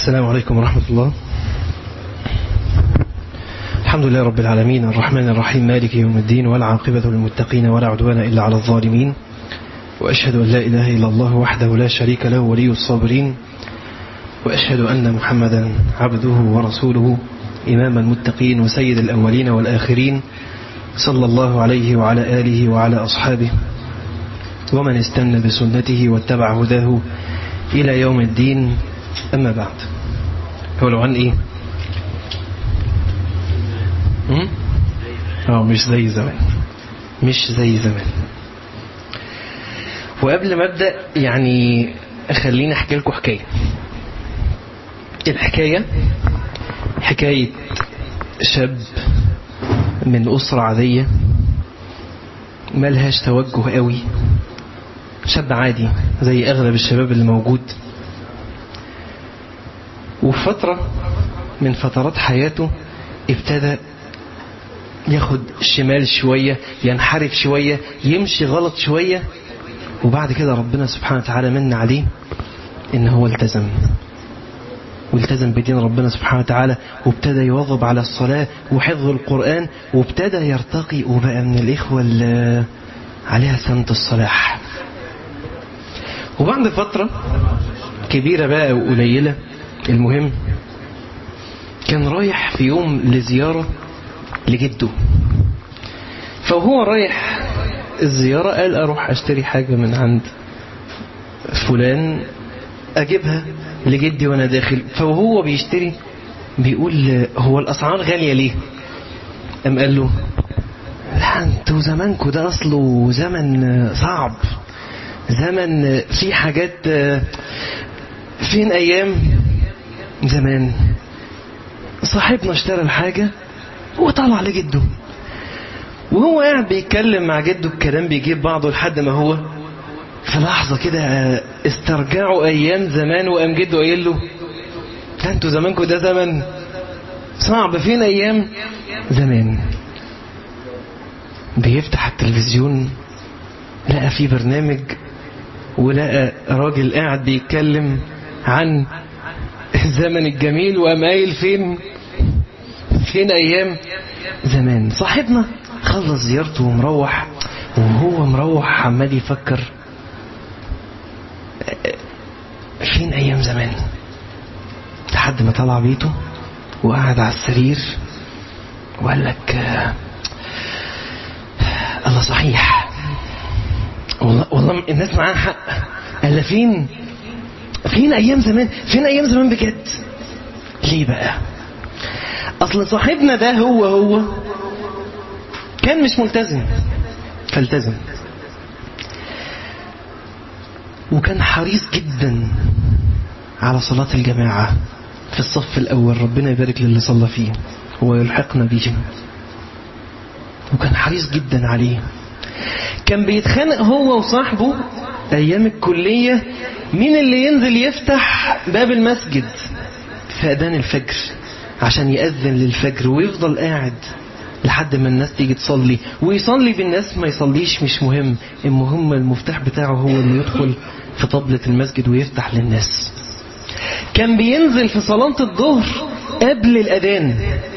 السلام عليكم ورحمة الله. الحمد لله رب العالمين الرحمن الرحيم مالك يوم الدين والعاقبة للمتقين ولا عدوان إلا على الظالمين، وأشهد أن لا إله إلا الله وحده لا شريك له ولي الصابرين، وأشهد أن محمدا عبده ورسوله إمام المتقين وسيد الأولين والآخرين، صلى الله عليه وعلى آله وعلى أصحابه ومن استنى بسنته واتبع هداه إلى يوم الدين. أما بعد، هو لو عن إيه؟ مش زي زمان. وقبل ما أبدأ يعني خليني أحكي لكم حكاية حكاية شاب من أسرة عادية ملهاش توجه قوي، شاب عادي زي أغلب الشباب اللي موجود، وفي فترة من فترات حياته ابتدى ياخد شمال شوية، ينحرف شوية، يمشي غلط شوية، وبعد كده ربنا سبحانه وتعالى من عليه إن هو والتزم بدين ربنا سبحانه وتعالى، وابتدى يواظب على الصلاة وحفظ القرآن، وابتدى يرتقي وبقى من الإخوة اللي عليها سنة الصلاح. وبعد فترة كبيرة بقى وقليلة، المهم كان رايح في يوم لزيارة لجده، فهو رايح الزيارة قال أروح أشتري حاجة من عند فلان أجيبها لجدي وأنا داخل. فهو بيشتري بيقول هو الأسعار غالية ليه؟ قام قال له لا انتوا زمانكوا ده أصله زمن صعب، زمن فيه حاجات. فين أيام زمان صاحبنا اشترى الحاجة وطلع لجده، وهو قاعد بيتكلم مع جده الكلام بيجيب بعضه لحد ما هو في لحظة كده استرجعوا أيام زمان، وقام جده قايل له لا انتوا زمانكوا ده زمن صعب، فين أيام زمان. بيفتح التلفزيون لقى فيه برنامج، ولقى راجل قاعد بيتكلم عن الزمن الجميل، وقام قايل فين أيام زمان. صاحبنا خلص زيارته ومروح، وهو مروح عمال يفكر فين أيام زمان، لحد ما طلع بيته وقعد على السرير وقال لك الله صحيح، والله الناس معاها حق. قال فين أيام زمان، فين أيام زمان بجد. ليه بقى؟ أصل صاحبنا ده هو كان مش ملتزم، فالتزم، وكان حريص جدا على صلاة الجماعة في الصف الأول، ربنا يبارك للي صلى فيه ويلحقنا بهم، وكان حريص جدا عليه. كان بيتخانق هو وصاحبه أيام الكلية مين اللي ينزل يفتح باب المسجد في أذان الفجر عشان يأذن للفجر، ويفضل قاعد لحد ما الناس تيجي تصلي، ويصلي بالناس ما يصليش مش مهم، المهم المفتاح بتاعه هو اللي يدخل في طبلة المسجد ويفتح للناس. كان بينزل في صلاة الظهر قبل الأذان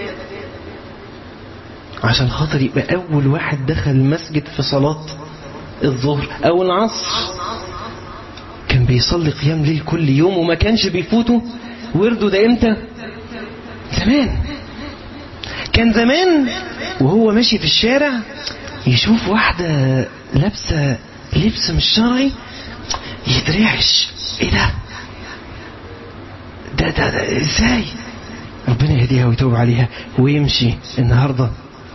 عشان خاطر يبقى أول واحد دخل المسجد في صلاة الظهر أو العصر. كان بيصلي قيام ليل كل يوم، وما كانش بيفوته ورده. ده امتى؟ زمان. كان زمان وهو ماشي في الشارع يشوف واحدة لابسة لبس مش شرعي يترعش، ايه ده ازاي؟ ربنا يهديها ويتوب عليها ويمشي. النهاردة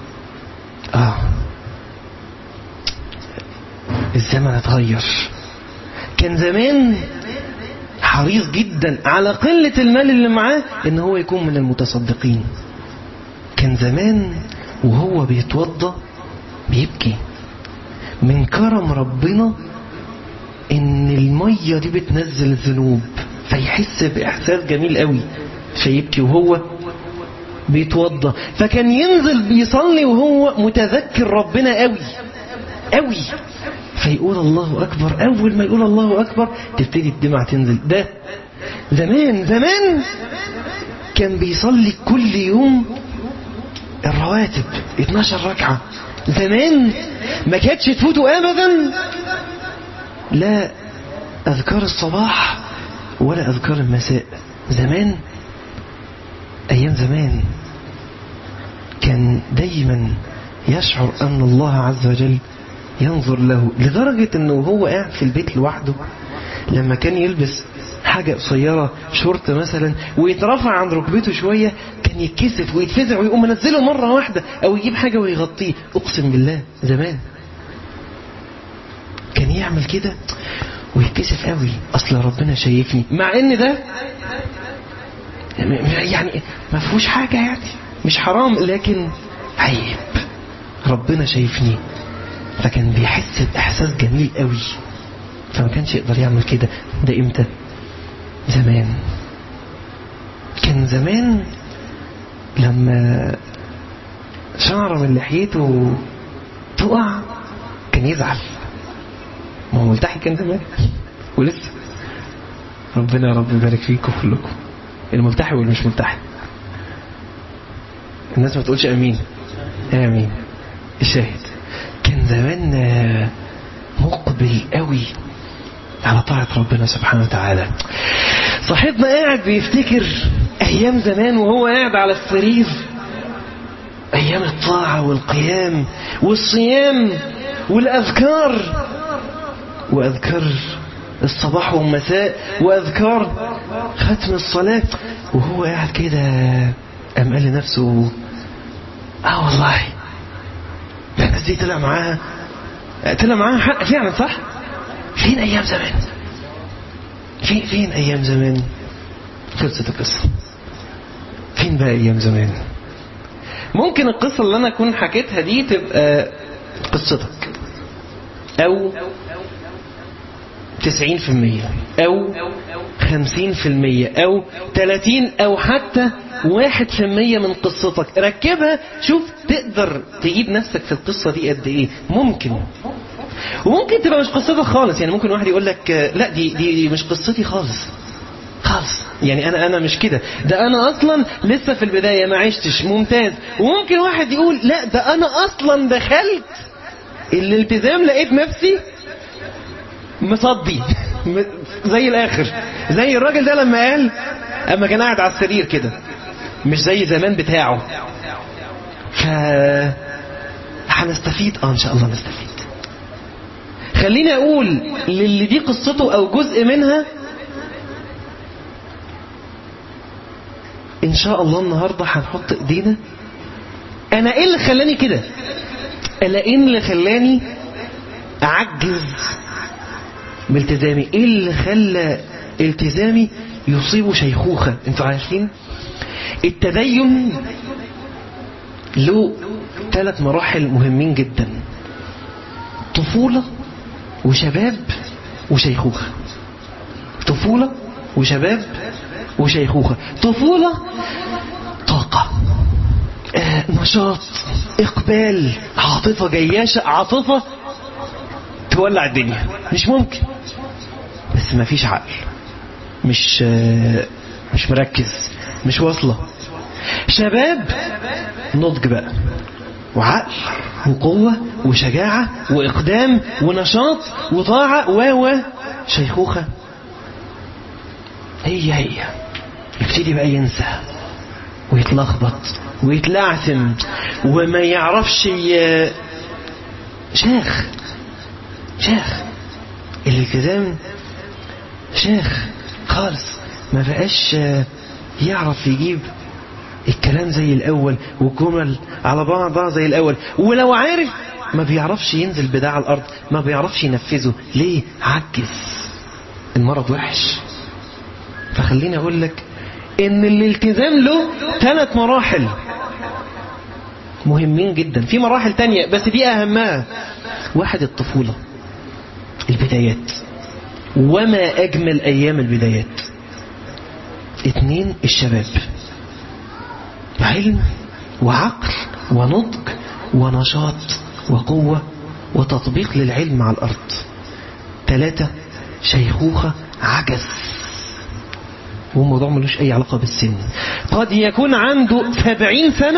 الزمن اتغير. كان زمان حريص جدا على قلة المال اللي معاه ان هو يكون من المتصدقين. كان زمان وهو بيتوضى بيبكي من كرم ربنا ان المية دي بتنزل الذنوب، فيحس بإحساس جميل قوي فيبكي وهو بيتوضى. فكان ينزل بيصلي وهو متذكر ربنا قوي، فيقول الله أكبر. أول ما يقول الله أكبر تبتدي الدمعة تنزل. ده زمان كان بيصلي كل يوم الرواتب 12 ركعة. زمان ما كانتش تفوته ابدا لا اذكار الصباح ولا اذكار المساء. زمان، ايام زمان، كان دايما يشعر ان الله عز وجل ينظر له، لدرجة انه هو قاعد في البيت لوحده لما كان يلبس حاجة قصيرة شورت مثلا ويترفع عن ركبته شوية كان يتكسف ويتفزع ويقوم منزله مرة واحدة او يجيب حاجة ويغطيه. اقسم بالله زمان كان يعمل كده ويتكسف قوي، اصل ربنا شايفني، مع ان ده يعني ما فيهوش حاجة، يعني مش حرام، لكن عيب، ربنا شايفني. فكان بيحس بإحساس جميل قوي، فما كانش يقدر يعمل كده. ده امتى؟ زمان. كان زمان لما شعر من لحيته تقع كان يزعل، ما هو ملتحي كان زمان ولسه. ربنا يا رب يبارك فيكم كلكم، الملتحي والمش ملتحي. الناس ما تقولش امين. امين. الشاهد كان زمان مقبل قوي على طاعة ربنا سبحانه وتعالى. صاحبنا قاعد بيفتكر ايام زمان وهو قاعد على السرير، ايام الطاعة والقيام والصيام والاذكار، واذكار الصباح والمساء، واذكار ختم الصلاة، وهو قاعد كده قام قال لنفسه والله ده الناس دي طلع معاها حق فعلا، صح؟ فين ايام زمان؟ فين ايام زمان؟ خلصت القصة. فين بقى ايام زمان؟ ممكن القصة اللي انا اكون حكيتها دي تبقى قصتك، او 90%، او 50%، او 30، او حتى 1% من قصتك. ركبها شوف تقدر تجيب نفسك في القصة دي قد ايه. ممكن، وممكن تبقى مش قصتك خالص. يعني ممكن واحد يقول لك لا دي مش قصتي خالص، يعني انا مش كده، ده انا اصلا لسه في البداية ما عشتش. ممتاز. وممكن واحد يقول لا ده انا اصلا دخلت الالتزام لقيت نفسي مصدي زي الاخر، زي الراجل ده لما قال اما كان قاعد على السرير كده، مش زي زمان بتاعه. هنستفيد ان شاء الله نستفيد. خليني اقول للي دي قصته او جزء منها ان شاء الله النهاردة هنحط ايدينا. انا ايه اللي خلاني كده؟ انا ايه اللي خلاني اعجز بالتزامي؟ ايه اللي خلى التزامي يصيبه شيخوخة؟ انتوا عارفين التدين له 3 مراحل مهمين جدا: طفولة وشباب وشيخوخة. طفولة وشباب وشيخوخة. طفولة طاقة، نشاط، إقبال، عاطفة جياشة، عاطفة تولع الدنيا، مش ممكن، بس ما فيش عقل، مش مركز، مش واصلة. شباب نضج بقى، وعقل وقوة وشجاعة وإقدام ونشاط وطاعة. شيخوخة هي يبتدي بقى ينسى ويتلخبط ويتلعثم وما يعرفش. شيخ الالتزام شيخ خالص، ما بقاش يعرف يجيب الكلام زي الأول والجمل على بعضها زي الأول، ولو عارف ما بيعرفش ينزل بده على الأرض، ما بيعرفش ينفذه. ليه؟ عجز. المرض وحش. فخليني أقول لك إن الالتزام له 3 مراحل مهمين جدا. في مراحل تانية بس دي أهمها. 1 الطفولة، البدايات، وما أجمل أيام البدايات. 2 الشباب، علم وعقل ونضج ونشاط وقوة وتطبيق للعلم على الأرض. 3 شيخوخة، عجز. والموضوع ملوش أي علاقة بالسن. قد يكون عنده 70 سنة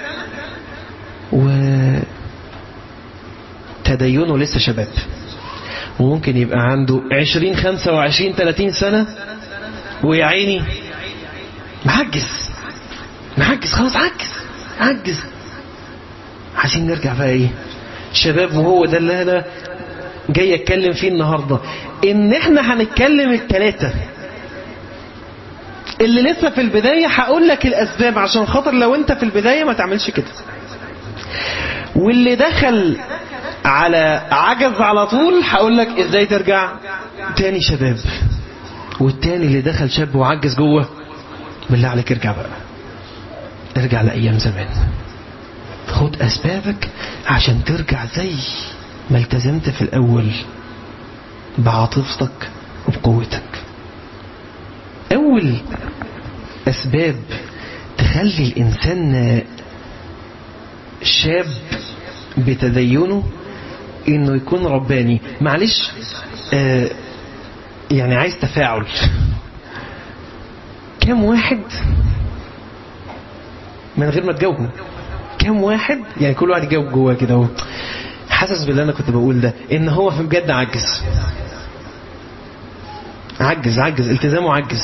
وتدينه لسه شباب، وممكن يبقى عنده 20 25 30 سنة ويا عيني محجز خلاص، عجز. عايزين نرجع بقى ايه شباب. وهو ده اللي انا جاي اتكلم فيه النهاردة، ان احنا هنتكلم الثلاثة اللي لسه في البداية. هقول لك الاسباب عشان خاطر لو انت في البداية ما تعملش كده، واللي دخل على عجز على طول هقول لك ازاي ترجع تاني شباب، والتاني اللي دخل شاب وعجز جوه بالله عليك ارجع بقى، ارجع لأيام زمان. خد أسبابك عشان ترجع زي ما التزمت في الأول بعاطفتك وبقوتك. أول أسباب تخلي الإنسان شاب بتدينه إنه يكون رباني. معلش يعني عايز تفاعل. كم واحد من غير ما تجاوبوا، كم واحد يعني كل واحد يجاوب جواه كده حاسس باللي انا كنت بقول ده، ان هو في بجد عجز التزامه، عجز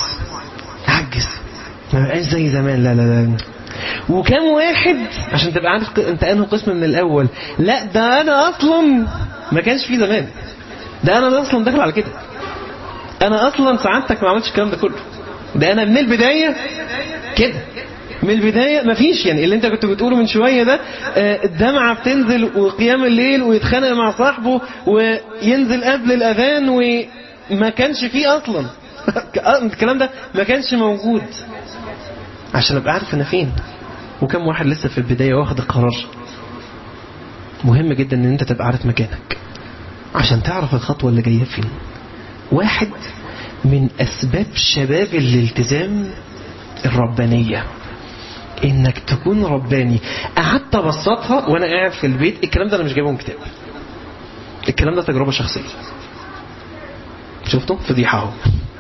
ما بقاش زي زمان. لا. وكم واحد عشان تبقى عارف انت انه قسم من الاول، لا ده انا اصلا ما كانش في زمان، ده انا اصلا داخل على كده، انا اصلا سعادتك ما عملتش الكلام ده كله، ده انا من البداية كده، من البداية مفيش. يعني اللي انت كنت بتقوله من شوية ده، الدمعة بتنزل وقيام الليل ويتخانق مع صاحبه وينزل قبل الأذان وما كانش فيه أصلا الكلام ده ما كانش موجود. عشان أبقى عارف أنا فين. وكم واحد لسه في البداية واخد القرار. مهم جدا ان انت تبقى عارف مكانك عشان تعرف الخطوة اللي جاية فين. واحد من أسباب شباب الالتزام الربانية، انك تكون رباني. قعدت ابسطها وانا قاعد في البيت. الكلام ده انا مش جايبه من كتاب، الكلام ده تجربة شخصية. شفتوا فضيحة اهو.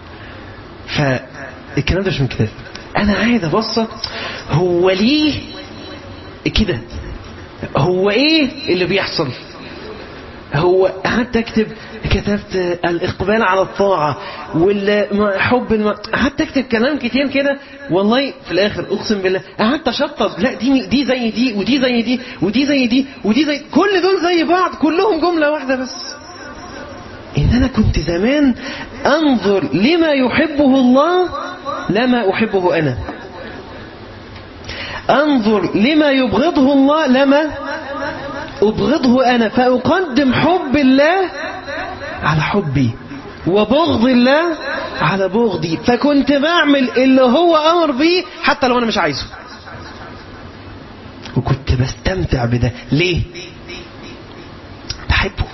فالكلام ده مش من كتاب، انا قاعد ابسط. هو ليه كده؟ هو ايه اللي بيحصل؟ هو قعدت اكتب، كتبت الاقبال على الطاعة والحب قعدت اكتب كلام كتير كده. والله في الاخر اقسم بالله قعدت اشطب، لا دي زي دي ودي زي دي ودي زي دي ودي زي، كل دول زي بعض كلهم جملة واحدة بس. ان انا كنت زمان انظر لما يحبه الله لما احبه انا، انظر لما يبغضه الله لما أبغضه أنا، فأقدم حب الله على حبي وبغض الله على بغضي. فكنت بعمل اللي هو أمر بيه حتى لو أنا مش عايزه، وكنت بستمتع بده. ليه؟ بحبه،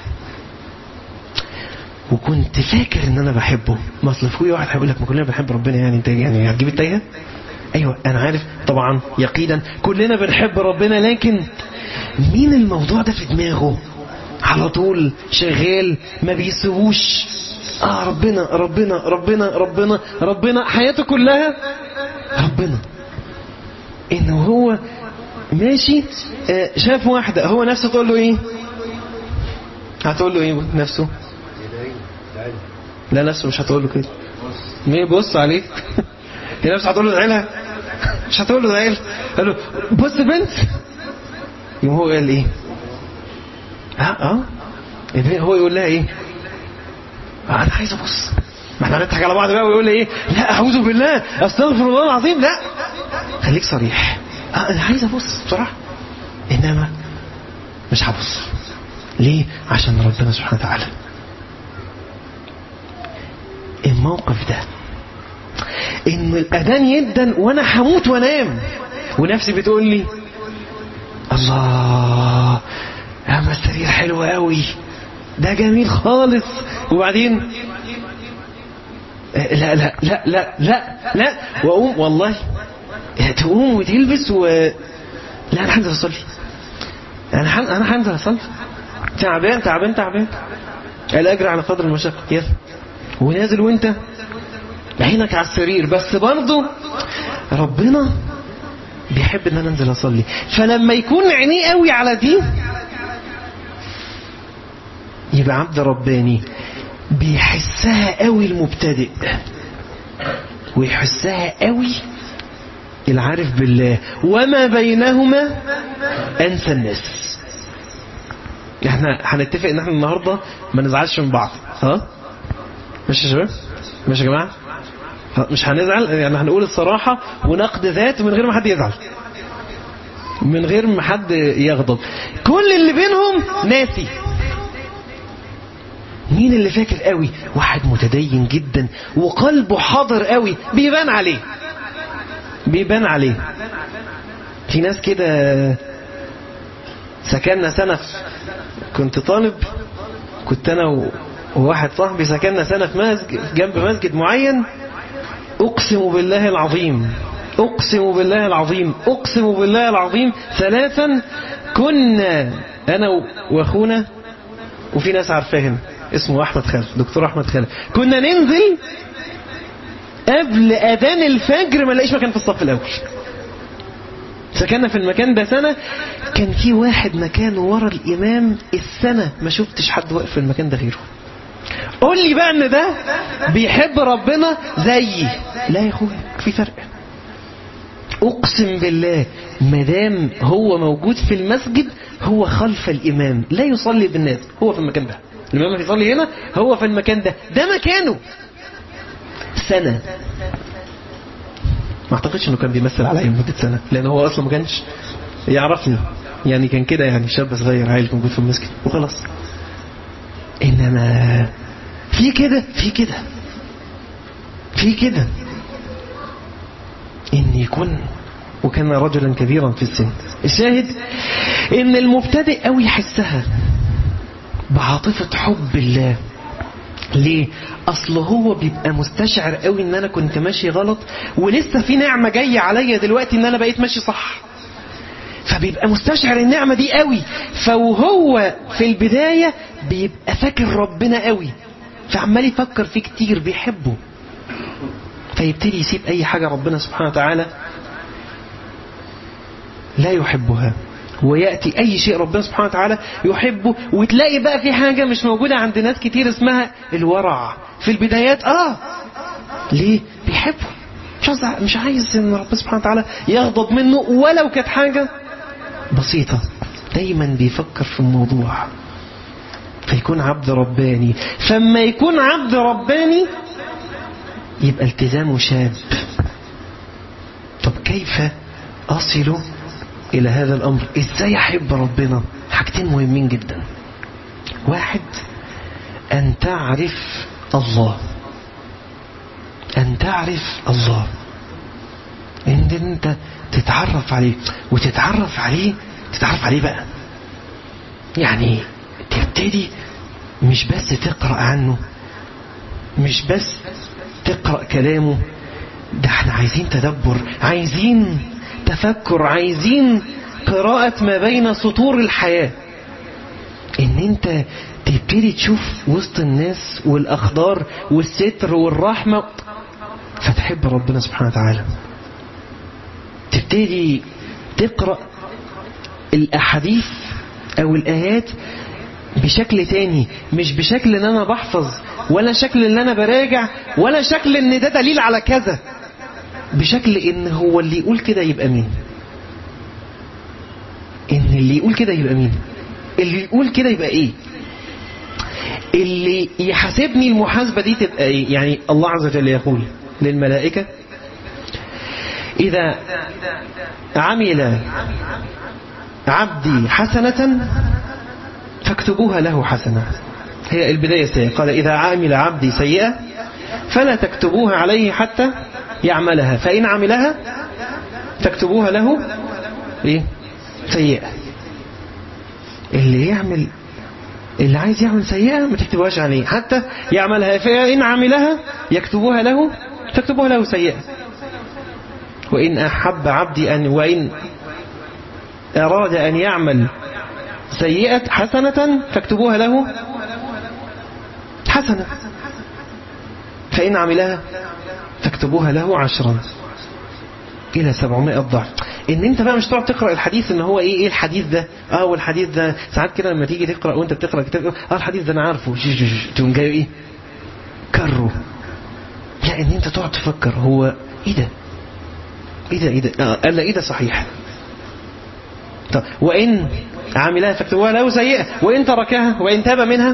وكنت فاكر ان انا بحبه. ما اصل في واحد هيقول لك ما كلنا بنحب ربنا، يعني انت يعني هتجيب التايهه؟ ايوه انا عارف طبعا يقينا كلنا بنحب ربنا، لكن مين الموضوع ده في دماغه على طول شغال ما بيسيبوش؟ ربنا ربنا ربنا ربنا ربنا، حياته كلها ربنا. انه هو ماشي شاف واحدة، هو نفسه تقول له ايه؟ هتقول له ايه نفسه؟ لا نفسه مش هتقول له كده. مين بص عليك؟ هي نفسه هتقول له ادعي، مش هتقول له ادعي. قال له بص بنت، يوم هو قال ايه؟ هو يقول لها ايه؟ انا عايز ابص. ما احنا هنضحك على بعض بقى ويقول لي ايه؟ لا اعوذ بالله استغفر الله العظيم. لا خليك صريح، انا عايز ابص بصراحه، انما مش هبص. ليه؟ عشان ربنا سبحانه وتعالى. الموقف ده ان الاذان يدن وانا هموت وانام، ونفسي بتقول لي الله اما السرير حلو قوي، ده جميل خالص. وبعدين لا لا لا لا لا لا، واقوم والله تقوم وتلبس لا انا هنزل اصلي، انا هنزل اصلي، تعبان الاجر على قدر المشقه. يلا ونازل وانت عينك على السرير، بس برضه ربنا بيحب ان انا انزل اصلي. فلما يكون عينيه قوي على دي يبقى عبد رباني، بيحسها قوي المبتدئ ويحسها قوي العارف بالله، وما بينهما انسى الناس. احنا هنتفق ان احنا النهارده ما نزعلش من بعض، ها؟ ماشي يا شباب؟ ماشي يا جماعه؟ مش هنزعل، يعني هنقول الصراحه ونقد ذات من غير ما حد يزعل، من غير ما حد يغضب. كل اللي بينهم ناسي. مين اللي فاكر قوي؟ واحد متدين جدا وقلبه حاضر قوي، بيبان عليه، بيبان عليه. في ناس كده سكننا سنة، كنت طالب، كنت انا وواحد صاحبي سكننا سنة في مسجد جنب مسجد معين. اقسم بالله العظيم، اقسم بالله العظيم، اقسم بالله العظيم ثلاثا، كنا انا واخونا وفي ناس عارفاه هنا اسمه احمد خالد، دكتور احمد خالد، كنا ننزل قبل اذان الفجر ما نلاقيش مكان في الصف الاول. سكننا في المكان ده سنة، كان في واحد مكانه ورا الامام، السنة ما شفتش حد واقف في المكان ده غيره. قول لي بقى ان ده بيحب ربنا زيي؟ لا يا اخويا، في فرق. اقسم بالله مدام هو موجود في المسجد، هو خلف الامام لا يصلي بالناس، هو في المكان ده. الامام هيصلي هنا، هو في المكان ده، ده مكانه. سنة ما اعتقدش انه كان بيمثل عليا لمدة سنة، لان هو اصلا ما كانش يعرفني، يعني كان كده يعني شاب صغير عيل موجود في المسجد وخلاص. انما في كده، في كده، في كده ان يكون، وكان رجلا كبيرا في السن. الشاهد ان المبتدئ قوي يحسها بعاطفة حب الله. ليه؟ اصل هو بيبقى مستشعر قوي ان انا كنت ماشي غلط، ولسه في نعمة جاية عليا دلوقتي ان انا بقيت ماشي صح، فبيبقى مستشعر النعمة دي قوي. فوهو في البداية بيبقى فاكر ربنا قوي، فعمال يفكر فيه كتير، بيحبه، فيبتدي يسيب اي حاجة ربنا سبحانه وتعالى لا يحبها، ويأتي أي شيء ربنا سبحانه وتعالى يحبه. وتلاقي بقى في حاجة مش موجودة عند ناس كتير اسمها الورع في البدايات. ليه؟ بيحبه، مش عايز ان ربنا سبحانه وتعالى يغضب منه ولو كانت حاجة بسيطة، دايما بيفكر في الموضوع، فيكون عبد رباني. فما يكون عبد رباني يبقى التزامه شاب. طب كيف أصل إلى هذا الأمر؟ إزاي أحب ربنا؟ حاجتين مهمين جدا. واحد، أن تعرف الله، أن تعرف الله، إن أنت تتعرف عليه، وتتعرف عليه، تتعرف عليه بقى يعني تبتدي مش بس تقرأ عنه، مش بس تقرأ كلامه، ده احنا عايزين تدبر، عايزين تفكر، عايزين قراءة ما بين سطور الحياة. ان انت تبتدي تشوف وسط الناس والأخضار والستر والرحمة، فتحب ربنا سبحانه وتعالى. تبتدي تقرأ الأحاديث أو الآيات بشكل تاني، مش بشكل ان انا بحفظ، ولا شكل ان انا براجع، ولا شكل ان ده دليل على كذا، بشكل ان هو اللي يقول كده يبقى مين، ان اللي يقول كده يبقى مين، اللي يقول كده يبقى ايه، اللي يحاسبني المحاسبة دي تبقى ايه. يعني الله عز وجل يقول للملائكة: إذا عمل عبدي حسنة فاكتبوها له حسنة. هي البداية سيئة. قال: إذا عمل عبدي سيئة فلا تكتبوها عليه حتى يعملها، فإن عملها تكتبوها له إيه؟ سيئة. اللي عايز يعمل سيئة ما تكتبوهاش عليه حتى يعملها، فإن عملها يكتبوها له، تكتبوها له سيئة. وإن أحب عبدي وإن أراد أن يعمل سيئة حسنة فاكتبوها له حسنة. فإن عملها فاكتبوها له 10 إلى 700 ضعف. إن أنت بقى مش تقعد تقرأ الحديث إن هو إيه الحديث ده، والحديث ده ساعات كده لما تيجي تقرأ وأنت بتقرأ كتاب الحديث ده أنا عارفه تقوم جاي إيه كره. لا، إن أنت تقعد تفكر هو إيه ده قال لا إيه ده صحيح. طب وإن عملها فاكتبوها له سيئة، وإن تركها وإن تاب منها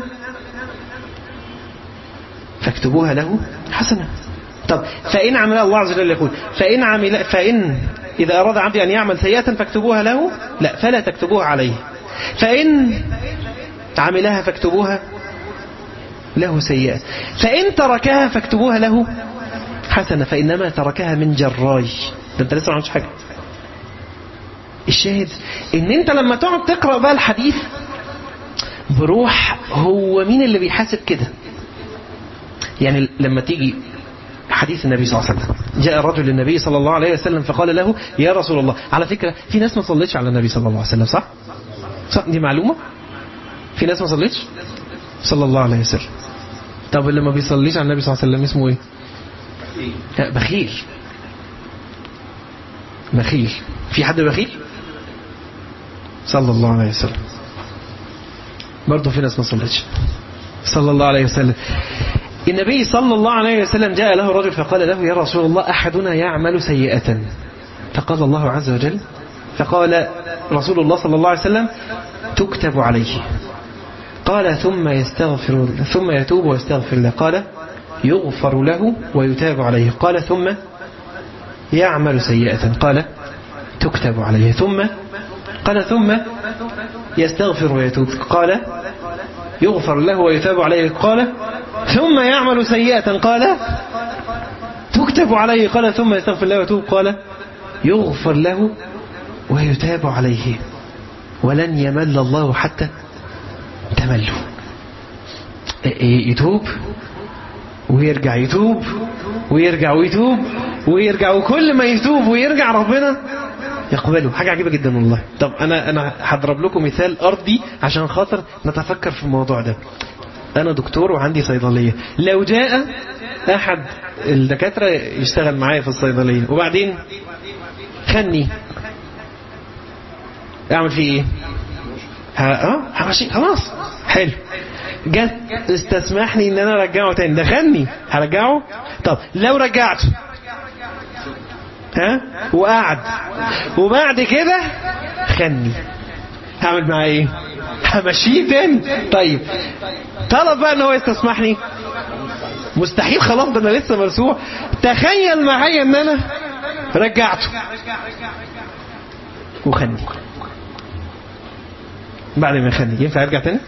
فاكتبوها له حسنة. طب فإن عملها، الله عز وجل يقول فإن إذا أراد عبدي أن يعمل سيئة فاكتبوها له، لا فلا تكتبوها عليه. فإن عملها فاكتبوها له سيئة. فإن تركها فاكتبوها له حسنة، فإنما تركها من جراي. ده أنت لسه ما عملتش حاجة. الشاهد إن أنت لما تقعد تقرأ بقى الحديث بروح، هو مين اللي بيحاسب كده؟ يعني لما تيجي حديث النبي صلى الله عليه وسلم، جاء رجل للنبي صلى الله عليه وسلم فقال له يا رسول الله. على فكرة في ناس ما صلتش على النبي صلى الله عليه وسلم، صح؟ دي معلومة. في ناس ما صلتش صلى الله عليه وسلم. طب اللي ما بيصليش على النبي صلى الله عليه وسلم اسمه ايه؟ بخيل. في حد بخيل؟ صلى الله عليه وسلم. برضه في ناس ما صلتش صلى الله عليه وسلم. النبي صلى الله عليه وسلم جاء له رجل فقال له يا رسول الله أحدنا يعمل سيئة. فقال الله عز وجل، فقال رسول الله صلى الله عليه وسلم تكتب عليه. قال ثم يتوب ويستغفر له. قال يغفر له ويتاب عليه. قال ثم يعمل سيئة. قال تكتب عليه. ثم يستغفر ويتوب. قال يغفر له ويتاب عليه. قال ثم يعمل سيئة. قال تكتب عليه. قال ثم يستغفر له ويتوب. قال يغفر له ويتاب عليه. ولن يمل الله حتى تملوا. يتوب ويرجع، يتوب ويرجع، ويتوب ويرجع، وكل ما يتوب ويرجع ربنا يقبله. حاجة عجيبة جدا والله. طب أنا هضرب لكم مثال أرضي عشان خاطر نتفكر في الموضوع ده. أنا دكتور وعندي صيدلية. لو جاء أحد الدكاترة يشتغل معايا في الصيدلية وبعدين خني، أعمل فيه إيه؟ همشي خلاص حلو. جت استسمحني إن أنا أرجعه تاني، ده خني هرجعه. طب لو رجعته وقعد وبعد كده خني، هعمل معاه ايه؟ همشيه تاني. طيب طلب بقى ان هو يستسمحني، مستحيل خلاص، ده انا لسه مرسوع. تخيل معايا ان انا رجعته وخني، بعد ما يخني ينفع يرجع تاني؟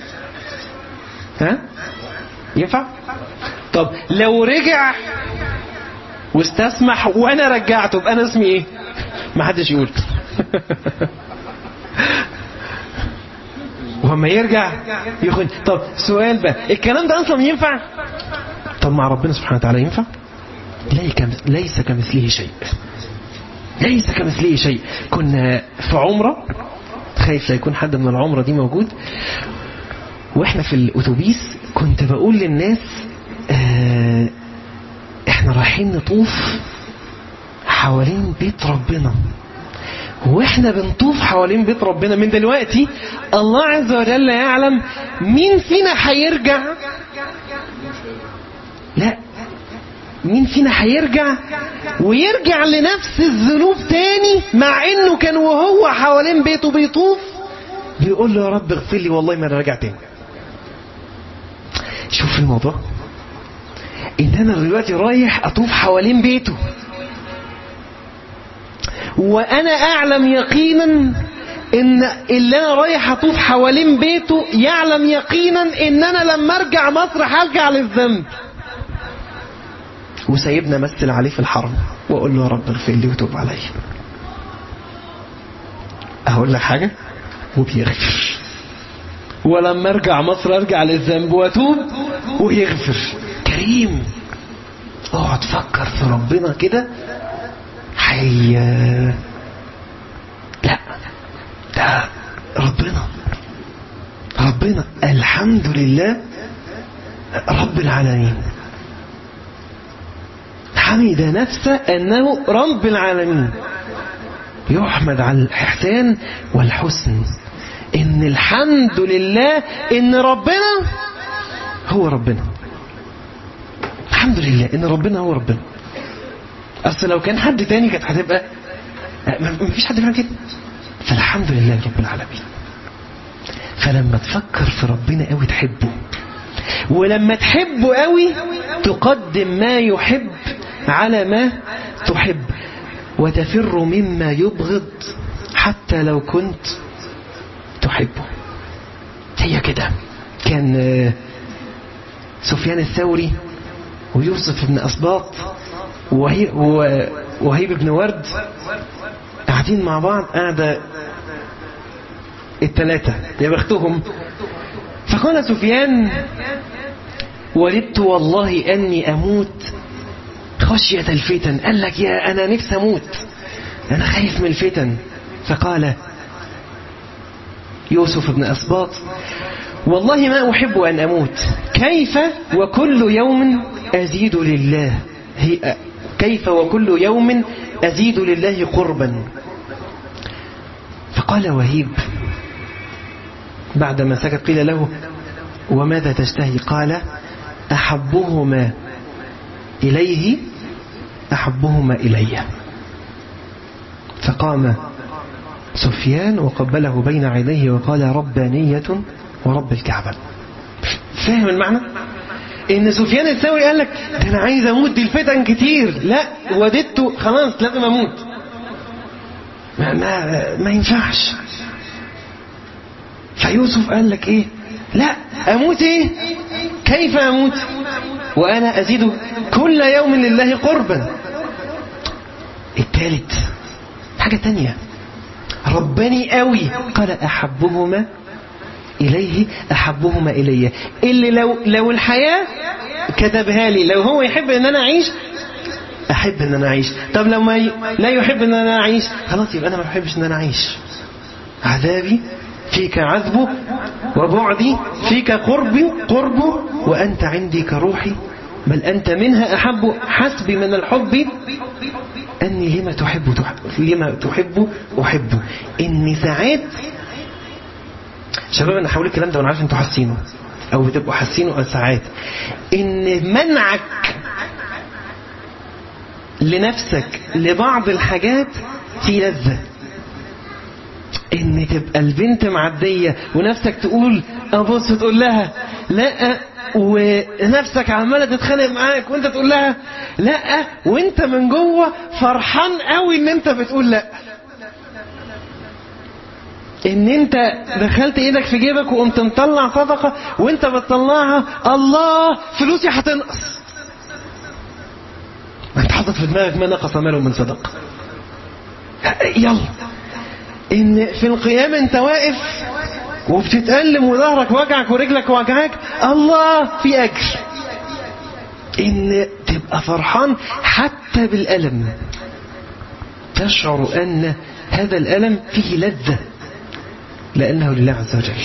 ينفع؟ طب لو رجع واستسمح وانا رجعته، بقى انا اسمي ايه؟ ما حدش يقول. وهم يرجع يخن. طب سؤال بقى، الكلام ده اصلا ينفع؟ طب مع ربنا سبحانه وتعالى ينفع؟ ليس كمثله شيء. ليس كمثله شيء. كنا في عمرة، خايف لا يكون حد من العمرة دي موجود، واحنا في الاتوبيس كنت بقول للناس احنا رايحين نطوف حوالين بيت ربنا، واحنا بنطوف حوالين بيت ربنا من دلوقتي الله عز وجل يعلم مين فينا هيرجع. لا، مين فينا هيرجع ويرجع لنفس الذنوب تاني، مع انه كان وهو حوالين بيته بيطوف بيقول له يا رب اغفر لي والله ما انا راجع تاني. شوف الموضوع، ان انا دلوقتي رايح اطوف حوالين بيته، وانا اعلم يقينا ان اللي انا رايح اطوف حوالين بيته يعلم يقينا ان انا لما ارجع مصر هرجع للذنب، وسيبنا امثل عليه في الحرم واقول له يا رب اغفر لي وتوب علي. اقول لك حاجه، وبيغفر. ولما ارجع مصر ارجع للذنب واتوب ويغفر. كريم. اقعد فكر في ربنا كده. لا، ده ربنا الحمد لله رب العالمين. حمد نفسه أنه رب العالمين. يحمد على الإحسان والحسن، إن الحمد لله إن ربنا هو ربنا. الحمد لله إن ربنا هو ربنا. أصل لو كان حد تاني كانت هتبقى مفيش حد فعلا كده. فالحمد لله رب العالمين. فلما تفكر في ربنا قوي تحبه، ولما تحبه قوي تقدم ما يحب على ما تحب، وتفر مما يبغض حتى لو كنت تحبه. هي كده. كان سفيان الثوري ويوسف بن أسباط وهيب بن ورد قاعدين مع بعض، قاعدة الثلاثة يا بختهم. فقال سفيان: وددت والله أني أموت خشية الفتن. قال لك يا أنا نفسي أموت، أنا خايف من الفتن. فقال يوسف بن أسباط: والله ما أحب أن أموت، كيف وكل يوم أزيد لله، كيف وكل يوم أزيد لله قربا. فقال وهيب بعدما سكت قيل له: وماذا تشتهي؟ قال: أحبهما إليه أحبهما إلي. فقام سفيان وقبله بين عينيه وقال: ربانية ورب الكعبة. فاهم المعنى؟ إن سفيان الثوري قال لك ده أنا عايز أموت، دي الفتن كتير، لا وددت خلاص لازم أموت، ما ينفعش. فيوسف قال لك إيه؟ لا أموت إيه؟ كيف أموت وأنا أزيد كل يوم لله قربا. الثالث حاجة تانية، رباني قوي، قال: أحبهما إليه أحبهما إلي. اللي لو الحياة كتبها لي، لو هو يحب أن أنا أعيش أحب أن أنا أعيش. طب لو لا يحب أن أنا أعيش، خلاص يبقى أنا ما بحبش أن أنا أعيش. عذابي فيك عذبه، وبعدي فيك قربه، وأنت عندي كروحي، بل أنت منها أحب، حسبي من الحب أني لما تحب أحبه. إني ساعات شباب، أنا حاول الكلام ده وأنا عارف أنتوا حاسينه أو بتبقوا حاسينه ساعات، إن منعك لنفسك لبعض الحاجات في لذة. إن تبقى البنت معدية ونفسك تقول أبص، تقول لها لا، ونفسك عمالة تتخانق معاك وانت تقول لها لا، وانت من جوه فرحان قوي ان انت بتقول لا. ان انت دخلت ايدك في جيبك وقمت مطلع صدقة وانت بتطلعها، الله فلوسي هتنقص، انت حاطط في دماغك ما نقص ماله من صدقة. يلا، ان في القيام انت واقف وبتتألم وظهرك وجعك ورجلك وجعك، الله في أجر. إن تبقى فرحان حتى بالألم، تشعر أن هذا الألم فيه لذة لأنه لله عز وجل.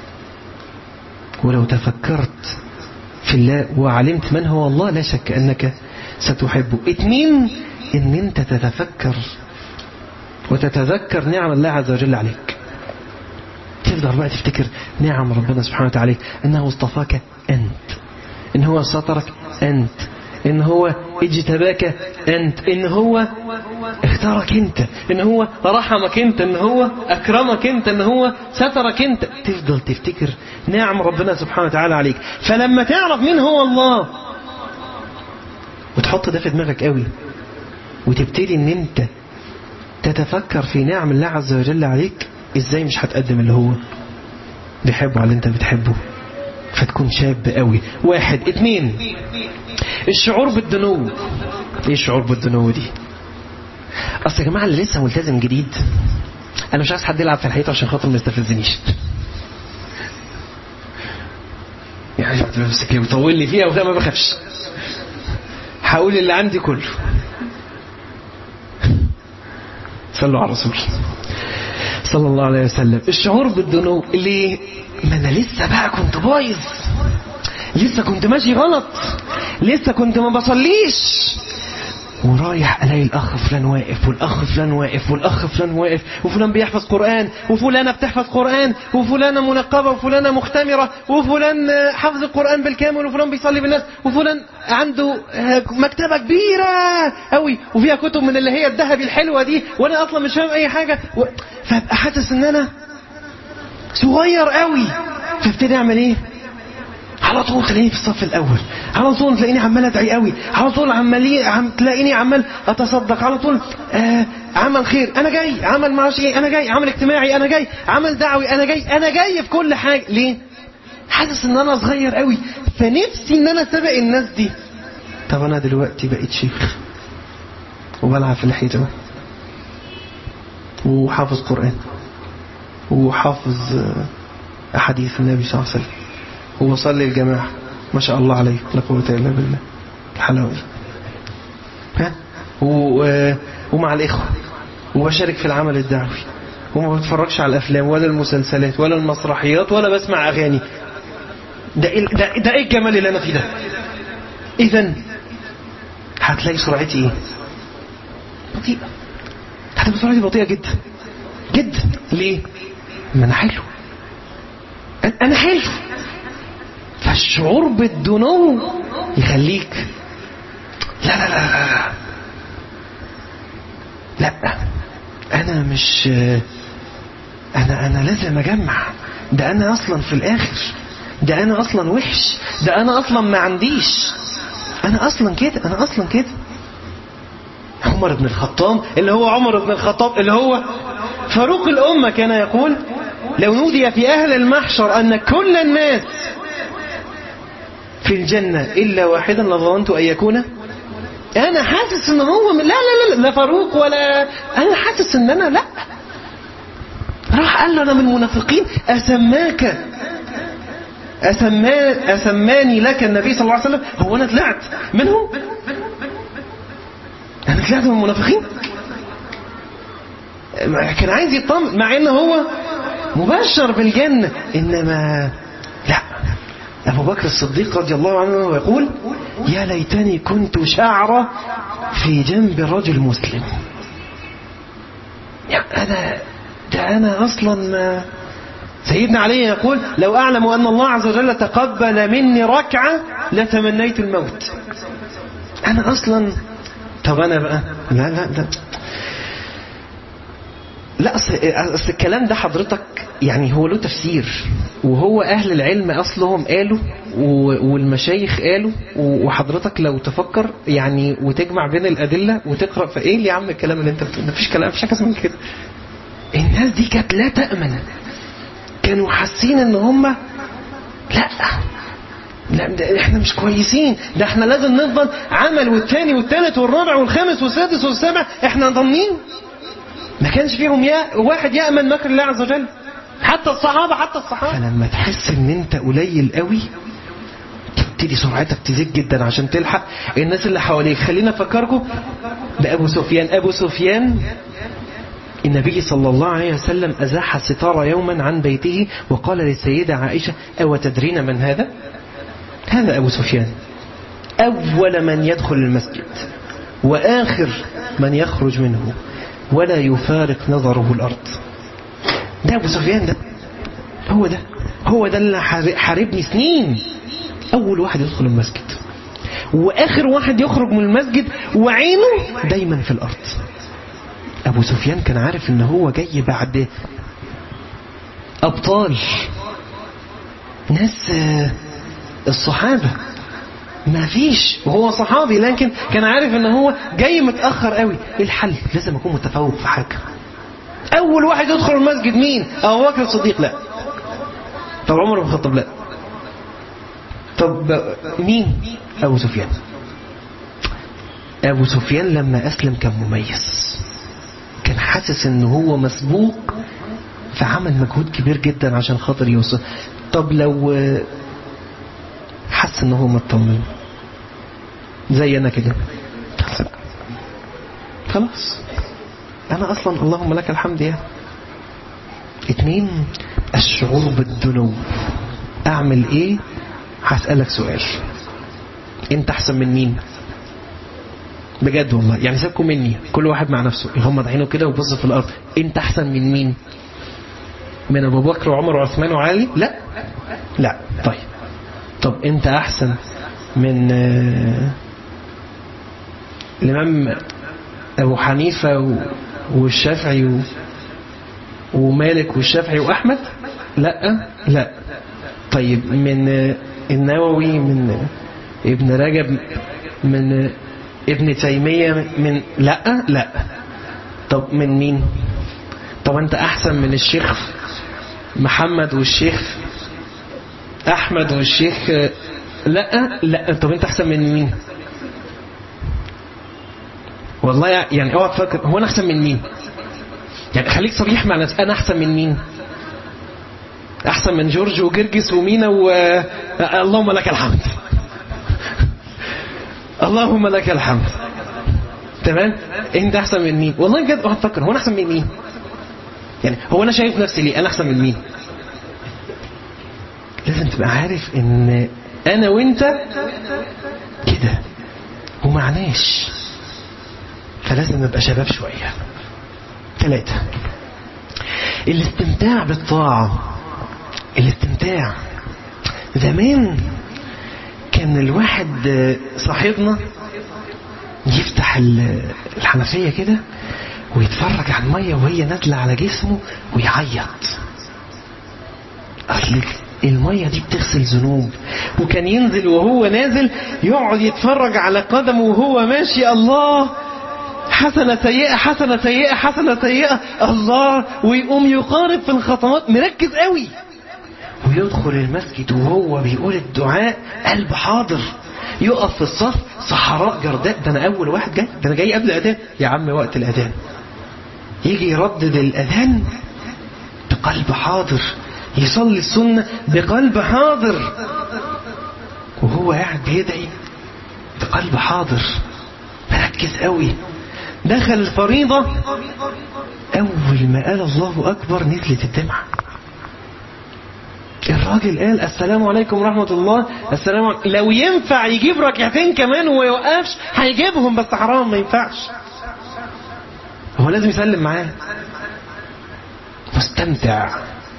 ولو تفكرت في الله وعلمت من هو الله، لا شك أنك ستحبه. 2، إن أنت تتفكر وتتذكر نعم الله عز وجل عليك. تفضل بقى تفتكر نعم ربنا سبحانه وتعالى، إنه اصطفاك أنت، إن هو سطرك أنت، إن هو اجتباك أنت، إن هو اختارك أنت، إن هو رحمك أنت، إن هو أكرمك أنت، إن هو سترك أنت. تفضل تفتكر نعم ربنا سبحانه وتعالى عليك. فلما تعرف مين هو الله وتحط ده في دماغك قوي، وتبتدي إن أنت تتفكر في نعم الله عز وجل عليك، إزاي مش هتقدم اللي هو بيحبه على اللي أنت بتحبه، فتكون شاب قوي. 1. 2، الشعور بالدنو. ايه الشعور بالدنو دي؟ اصل يا جماعه اللي لسه ملتزم جديد، انا مش عايز حد يلعب في الحيطه عشان خاطر ما يستفزنيش، يعني بمسك لي وطول لي فيها وده ما بخافش، هقول اللي عندي كله. صلوا على الرسول صلى الله عليه وسلم. الشعور بالذنوب ليه؟ ما انا لسه بقى كنت بايظ، لسه كنت ماشي غلط، لسه كنت ما بصليش، ورايح الاقي الاخ فلان واقف والاخ فلان واقف والاخ فلان واقف، وفلان بيحفظ قرآن وفلانة بتحفظ قرآن وفلانة منقبة وفلانة مختمرة وفلان حفظ القرآن بالكامل وفلان بيصلي بالناس وفلان عنده مكتبة كبيرة قوي وفيها كتب من اللي هي الذهبي الحلوة دي وانا اصلا مش فاهم اي حاجة فابقى حاسس ان انا صغير قوي. فابتدي اعمل ايه؟ على طول تلاقيني في الصف الاول، على طول تلاقيني عمال ادعي قوي، على طول تلاقيني عمال اتصدق، على طول عمل خير انا جاي، عمل معرفش ايه انا جاي، عمل اجتماعي انا جاي، عمل دعوي انا جاي في كل حاجه. ليه؟ حاسس ان انا صغير قوي، فنفسي ان انا سابق الناس دي. طب انا دلوقتي بقيت شيخ وبلعب في الحيطه وحافظ قرآن وحافظ احاديث النبي صلى الله عليه وسلم وبصلي الجماعة، ما شاء الله عليه لا قوة إلا بالله، الحلاوة دي ومع الإخوة وبشارك في العمل الدعوي وما بتفرجش على الأفلام ولا المسلسلات ولا المسرحيات ولا بسمع أغاني. ده إيه الجمال اللي أنا فيه ده؟ إذن هتلاقي سرعتي إيه؟ بطيئة. هتبقى سرعتي بطيئة جدا جدا. ليه؟ ما أنا حلو، أنا حلو. فالشعور بالدنو يخليك لا انا مش انا لازم اجمع، ده انا اصلا في الاخر، ده انا اصلا وحش، ده انا اصلا ما عنديش، انا اصلا كده. عمر بن الخطاب اللي هو فاروق الامه كان يقول لو نودي في اهل المحشر ان كل الناس في الجنة إلا واحدا لظننت أن يكون أنا حاسس إن هو لا فاروق ولا أنا حاسس إن أنا لا. راح قال له أنا من المنافقين أسماني لك النبي صلى الله عليه وسلم. هو أنا طلعت منهم؟ أنا طلعت من المنافقين؟ كان عايز يطمن مع إنه هو مبشر بالجنة، إنما لا. أبو بكر الصديق رضي الله عنه يقول يا ليتني كنت شعرة في جنب رجل مسلم. أنا أصلا سيدنا علي يقول لو أعلم أن الله عز وجل تقبل مني ركعة لتمنيت الموت. أنا أصلا طب أنا بقى لا أصل الكلام ده حضرتك يعني هو له تفسير، وهو أهل العلم أصلهم قالوا والمشايخ قالوا، وحضرتك لو تفكر يعني وتجمع بين الأدلة وتقرأ فإيه يا عم الكلام اللي انت بتقول؟ مفيش كلام، مفيش حاجة اسمها كده. الناس دي كانت لا تأمن، كانوا حاسين ان هم لا احنا مش كويسين، ده احنا لازم نفضل عمل والتاني والتالت والرابع والخامس والسادس والسابع احنا ضامنين. ما كانش فيهم واحد يأمن مكر الله عز وجل، حتى الصحابة. فلما تحس ان انت قليل قوي تبتدي سرعتك تزيد جدا عشان تلحق الناس اللي حواليك. خلينا افكركم بأبو سفيان النبي صلى الله عليه وسلم أزاح الستار يوما عن بيته وقال للسيدة عائشة أو تدرين من هذا؟ هذا أبو سفيان، أول من يدخل المسجد وآخر من يخرج منه ولا يفارق نظره الأرض. ده أبو سفيان، ده هو ده اللي حاربني سنين. أول واحد يدخل المسجد وآخر واحد يخرج من المسجد وعينه دايما في الأرض. أبو سفيان كان عارف إن هو جاي بعد أبطال ناس الصحابة ما فيش، وهو صحابي لكن كان عارف إن هو جاي متأخر قوي. إيه الحل؟ لازم أكون متفوق في حاجة. أول واحد يدخل المسجد مين؟ أبو بكر الصديق؟ لا. طب عمر بن الخطاب؟ لا. طب مين؟ أبو سفيان. أبو سفيان لما أسلم كان مميز، كان حاسس إن هو مسبوق، فعمل مجهود كبير جدا عشان خاطر يوصل. طب لو حس إن هو مطمن زي أنا كده، خلاص أنا أصلا اللهم لك الحمد يا 2 الشعور بالدنو. أعمل إيه؟ هسألك سؤال، أنت أحسن من مين؟ بجد والله، يعني سيبكم مني، كل واحد مع نفسه يغمض عينه كده ويبص في الارض. انت احسن من مين؟ من ابو بكر وعمر وعثمان وعلي؟ لا لا. طب انت احسن من الامام ابو حنيفة والشافعي ومالك والشافعي واحمد؟ لا لا. طيب من النووي، من ابن رجب، من ابن تيمية، من لا لا. طب من مين؟ طب انت احسن من الشيخ محمد والشيخ احمد والشيخ لا لا. طب انت احسن من مين؟ والله يعني اوعى تفكر هو انا احسن من مين، يعني خليك صريح مع نفسك. انا احسن من مين؟ احسن من جورج وجرجس ومينا اللهم لك الحمد. اللهم لك الحمد. تمام. انت احسن من مين؟ والله بجد اوعى تفكر هو انا احسن من مين، يعني هو انا شايف نفسي ليه انا احسن من مين. لازم تبقى عارف ان انا وانت كده ومعناش، فلازم نبقى شباب شوية. 3. الاستمتاع بالطاعة. الاستمتاع. زمان كان الواحد صاحبنا يفتح الحنفية كده ويتفرج على المية وهي نازلة على جسمه ويعيط، أصل المية دي بتغسل ذنوب. وكان ينزل وهو نازل يقعد يتفرج على قدمه وهو ماشي، الله، حسنة سيئة حسنة سيئة حسنة سيئة، الله، ويقوم يقارب في الخطوات مركز قوي. ويدخل المسجد وهو بيقول الدعاء قلب حاضر، يقف في الصف صحراء جرداء. ده انا اول واحد جاي، ده انا جاي قبل الاذان يا عم، وقت الاذان يجي يردد الاذان بقلب حاضر، يصلي السنة بقلب حاضر، وهو قاعد بيدعي بقلب حاضر مركز قوي. دخل الفريضة اول ما قال الله اكبر نزلت الدمعة. الراجل قال السلام عليكم ورحمة الله، السلام عليكم. لو ينفع يجيب ركعتين كمان وما يوقفش هيجيبهم، بس حرام ما ينفعش، هو لازم يسلم معاه. مستمتع.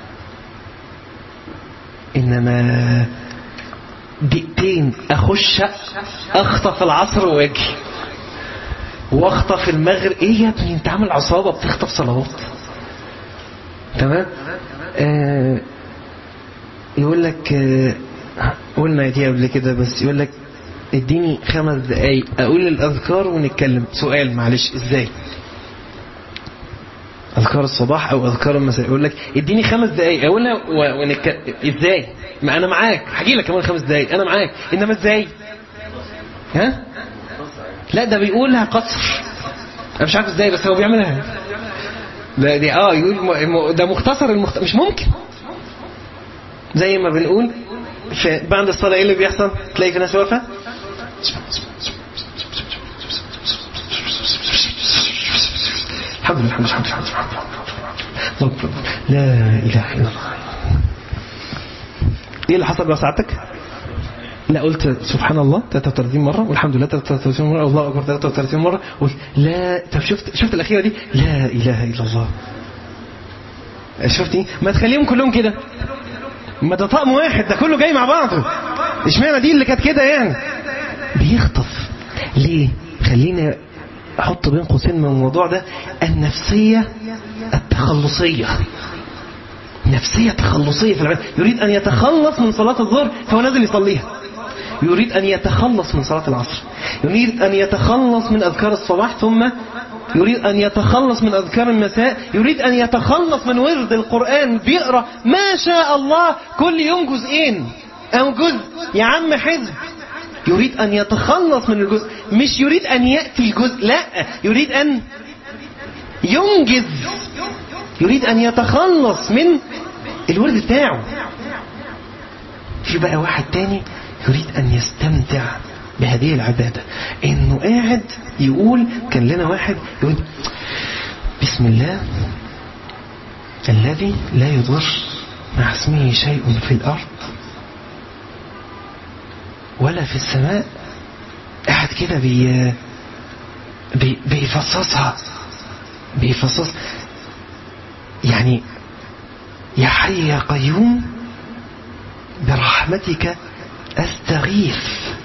انما دقيقتين اخش اخطف العصر واجي واخطف المغرب، ايه يا ابني انت عامل عصابة بتخطف صلوات. تمام. يقول لك قلنا دي قبل كده، بس يقول لك اديني 5 دقايق اقول الاذكار ونتكلم. سؤال معلش، ازاي اذكار الصباح او اذكار المساء؟ يقول لك اديني 5 دقايق اقولها ونتكلم. ازاي؟ ما انا معاك، هجي لك كمان 5 دقايق، انا معاك، انما ازاي؟ ها؟ لا ده بيقولها قصر، انا مش عارف ازاي بس هو بيعملها. ده دي يقول ده مختصر مش ممكن. زي ما بنقول بعد الصلاة ايه اللي بيحصل؟ تلاقي في ناس واقفة الحمد لله الحمد لله الحمد لله لا اله الا الله. ايه اللي حصل بقى ساعتك؟ لا قلت سبحان الله 33 مرة والحمد لله 33 مرة والله أكبر 33 مرة لا. طب شفت الأخيرة دي لا إله إلا الله. شفتي؟ ما تخليهم كلهم كده، ما ده طقم واحد، ده كله جاي مع بعضه. اشمعنى دي اللي كانت كده يعني؟ بيخطف ليه؟ خلينا أحط بين قوسين من الموضوع ده النفسية التخلصية. نفسية تخلصية في العبادة. يريد أن يتخلص من صلاة الظهر فهو نازل يصليها، يريد أن يتخلص من صلاة العصر، يريد أن يتخلص من أذكار الصباح، ثم يريد أن يتخلص من أذكار المساء، يريد أن يتخلص من ورد القرآن. بيقرأ ما شاء الله كل يوم جزئين أو جزء يا عم حزب. يريد أن يتخلص من الجزء، مش يريد أن يأتي الجزء، لا، يريد أن ينجز، يريد أن يتخلص من الورد بتاعه. في بقى واحد تاني يريد أن يستمتع بهذه العبادة، إنه قاعد يقول. كان لنا واحد يقول بسم الله الذي لا يضر مع اسمه شيء في الأرض ولا في السماء. قاعد كده بيفصص يعني يا حي يا قيوم برحمتك استغيث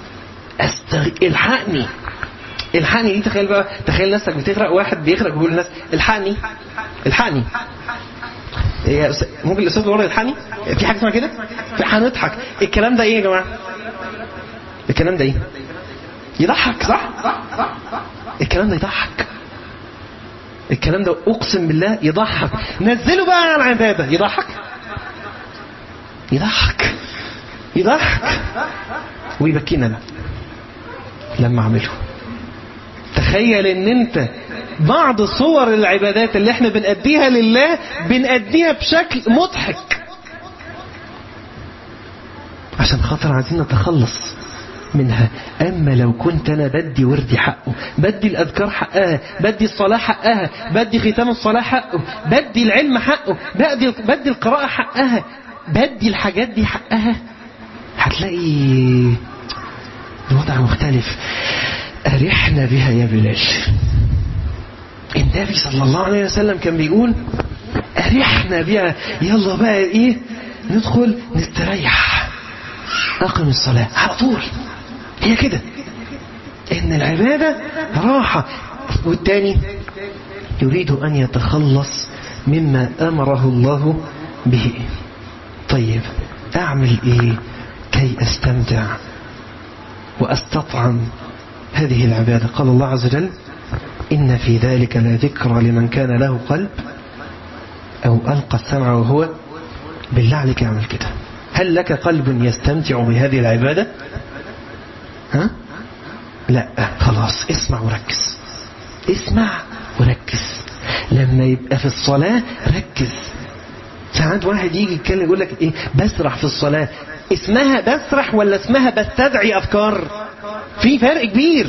الحقني دي. تخيل بقى، تخيل نفسك بتغرق، واحد بيغرق ويقول للناس الحقني. ممكن الاستاذ اللي ورا يلحقني؟ في حاجه اسمها كده؟ هنضحك. الكلام ده ايه يا جماعه؟ الكلام ده ايه؟ يضحك صح؟ الكلام ده يضحك. الكلام ده اقسم بالله يضحك. نزلوا بقى على العباده. يضحك ويبكينا بقى لما اعمله. تخيل ان انت بعض صور العبادات اللي احنا بنأديها لله بنأديها بشكل مضحك عشان خاطر عايزين نتخلص منها. اما لو كنت انا بدي وردي حقه، بدي الاذكار حقها، بدي الصلاة حقها، بدي ختام الصلاة حقه، بدي العلم حقه، بدي القراءة حقها، بدي الحاجات دي حقها، هتلاقي الوضع مختلف. أرحنا بها يا بلال. النبي صلى الله عليه وسلم كان بيقول أرحنا بها. يلا بقى ايه، ندخل نستريح، أقم الصلاة على طول. هي كده إن العبادة راحة. والتاني يريد أن يتخلص مما أمره الله به. طيب أعمل إيه كي أستمتع وأستطعم هذه العبادة؟ قال الله عز وجل إن في ذلك لذكرى لمن كان له قلب أو ألقى السمع وهو بالله عليك يعمل كده. هل لك قلب يستمتع بهذه العبادة؟ ها؟ لا، خلاص اسمع وركز. لما يبقى في الصلاة ركز. ساعات واحد يجي يتكلم يقول لك ايه، بسرح في الصلاة. اسمها بسرح ولا اسمها بستدعي أفكار؟ في فرق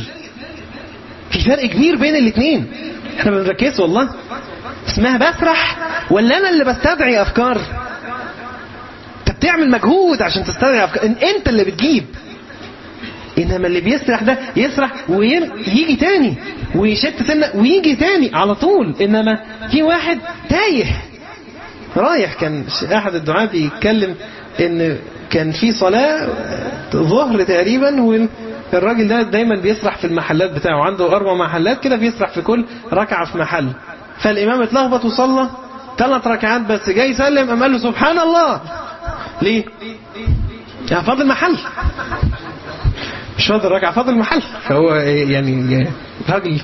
كبير بين الاثنين. احنا بنركز والله. اسمها بسرح ولا انا اللي بستدعي أفكار؟ انت بتعمل مجهود عشان تستدعي أفكار، انت اللي بتجيب. انما اللي بيسرح ده يسرح ويجي تاني ويشت سنة ويجي تاني على طول. انما في واحد تايه رايح. كان احد الدعاة بيتكلم ان كان في صلاة ظهر تقريبا، والراجل ده دايما بيسرح في المحلات بتاعه، عنده 4 محلات كده، بيسرح في كل ركعة في محل. فالامام اتلخبط وصلى 3 ركعات بس، جاي يسلم قام قال له سبحان الله. ليه؟ يا فاضل محل، مش فاضل ركعة، فاضل محل. فهو يعني راجل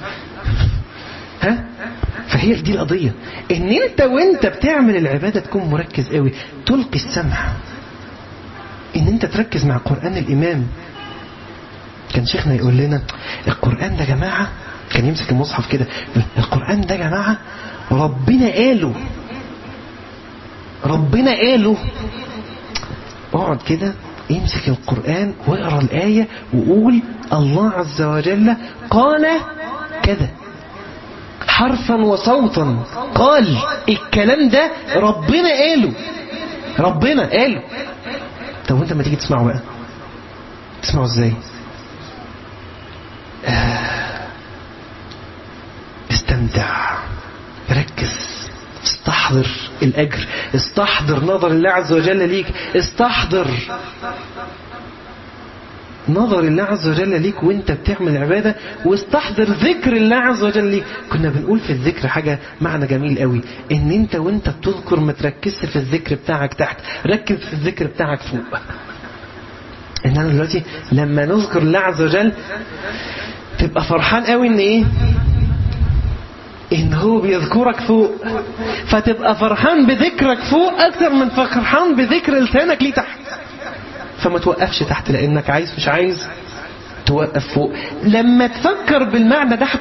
فهي دي القضية، ان انت وانت بتعمل العبادة تكون مركز قوي، تلقي السمع، ان انت تركز مع قرآن. الامام كان شيخنا يقول لنا القرآن ده جماعة، كان يمسك المصحف كده، القرآن ده جماعة ربنا قاله. اقعد كده امسك القرآن واقرأ الآية وقول الله عز وجل قال كذا حرفا وصوتا. قال الكلام ده ربنا قاله. طب وانت ما تيجي تسمعه بقى، تسمعه ازاي؟ استمتع، ركز، استحضر الأجر، استحضر نظر الله عز وجل ليك، استحضر نظر الله عز وجل ليك وانت بتعمل عبادة، واستحضر ذكر الله عز وجل ليك. كنا بنقول في الذكر حاجة معنى جميل قوي، ان انت وانت بتذكر ما تركزش في الذكر بتاعك تحت، ركز في الذكر بتاعك فوق. ان انا دلوقتي لما نذكر الله عز وجل تبقى فرحان قوي ان ايه، ان هو بيذكرك فوق، فتبقى فرحان بذكرك فوق اكثر من فرحان بذكر لسانك ليه تحت. فما توقفش تحت لانك مش عايز توقف فوق. لما تفكر بالمعنى ده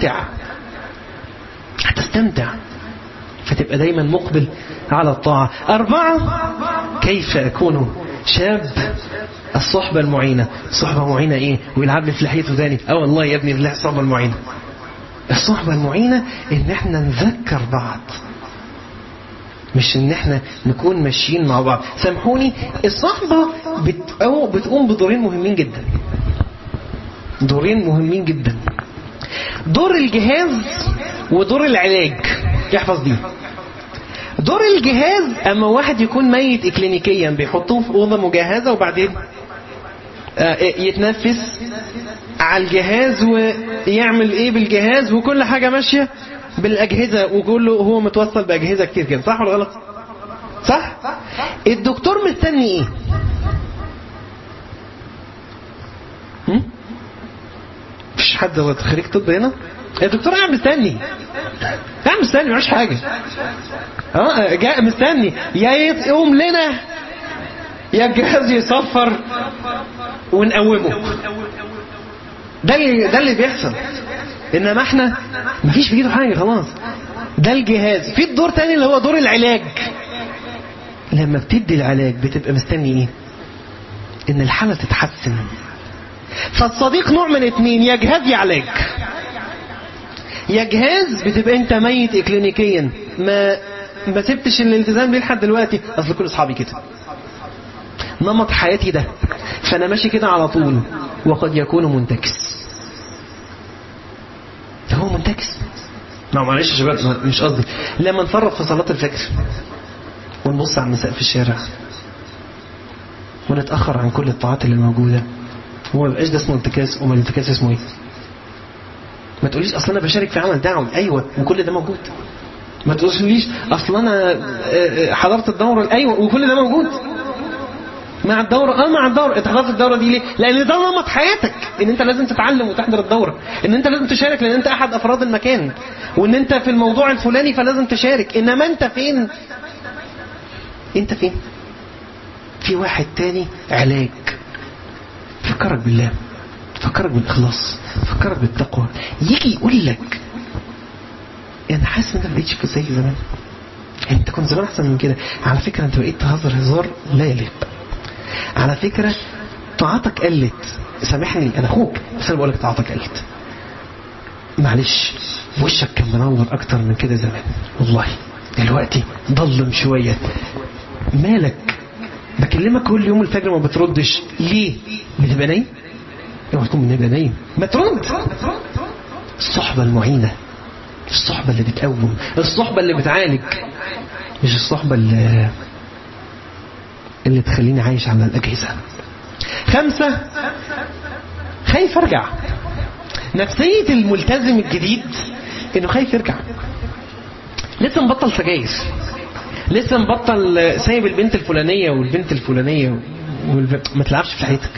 هتستمتع، فتبقى دايما مقبل على الطاعة. 4 كيف أكون شاب؟ الصحبة المعينة. الصحبة المعينة ايه؟ ويلعب لي في لحيته تاني. والله يا ابني الصحبة المعينة، الصحبة المعينة ان احنا نذكر بعض، مش ان احنا نكون ماشيين مع بعض. سامحوني، الصحبة بتقوم بدورين مهمين جدا. دور الجهاز ودور العلاج. يحفظ دي. دور الجهاز اما واحد يكون ميت اكلينيكيا بيحطوه في اوضه مجهزه وبعدين يتنفس على الجهاز ويعمل ايه بالجهاز وكل حاجه ماشيه بالاجهزه وكله هو متوصل باجهزه كتير كده. صح ولا غلط؟ صح. الدكتور مستني ايه؟ مفيش حد خريج طب هنا؟ الدكتور قاعد مستني، قاعد مستني مفيش حاجه. جاء مستني يا يقوم لنا يا الجهاز يصفر ونقومه. ده اللي بيحصل. انما احنا مفيش في ايده حاجه خلاص. ده الجهاز. في الدور تاني اللي هو دور العلاج. لما بتدي العلاج بتبقى مستني ايه؟ ان الحالة تتحسن. فالصديق نوع من اتنين، يا جهاز يا علاج. يا جهاز بتبقى انت ميت اكلينيكيا، ما سبتش الالتزام ليه لحد دلوقتي، اصل كل اصحابي كده، نمط حياتي ده، فانا ماشي كده على طول. وقد يكون منتكس. هو منتكس. معلش يا شباب مش قصدي. لما نفرط في صلاة الفجر ونبص على النساء في الشارع ونتأخر عن كل الطاعات اللي موجودة، وما بقاش ده اسمه انتكاس. وما الانتكاس اسمه ايه؟ ما تقوليش اصلا انا بشارك في عمل دعوي. ايوه وكل ده موجود. ما تقوليش اصلا انا حضرت الدورة. ايوه وكل ده موجود مع الدورة. مع الدورة. انت حضرت الدورة دي ليه؟ لان ده نمط حياتك، ان انت لازم تتعلم وتحضر الدورة، ان انت لازم تشارك لان انت احد افراد المكان، وان انت في الموضوع الفلاني فلازم تشارك. انما انت فين؟ انت فين؟ في واحد تاني علاج. فكرك بالله، فكرك بالاخلاص، فكرك بالتقوى. يجي يقول لك انا حاسس ان انت ما بقيتش زي زمان، انت كنت زمان احسن من كده. على فكرة انت بقيت تهزر هزار لا يليق. على فكرة طاعتك قلت. سامحني انا اخوك بس انا بقول لك طاعتك قلت. معلش وشك كان منور اكتر من كده زمان، والله دلوقتي ضلم شوية. مالك؟ بكلمك كل يوم الفجر ما بتردش ليه؟ بتبقى نايم؟ اوعى تكون بتبقى نايم، ما ترد. الصحبة المعينة، الصحبة اللي بتقوم، الصحبة اللي بتعالج، مش الصحبة اللي تخليني عايش على الأجهزة. 5 خايف ارجع. نفسية الملتزم الجديد انه خايف يرجع. لسه مبطل سجاير، لسه مبطل سايب البنت الفلانية والبنت الفلانية ما تلعبش في حياتك،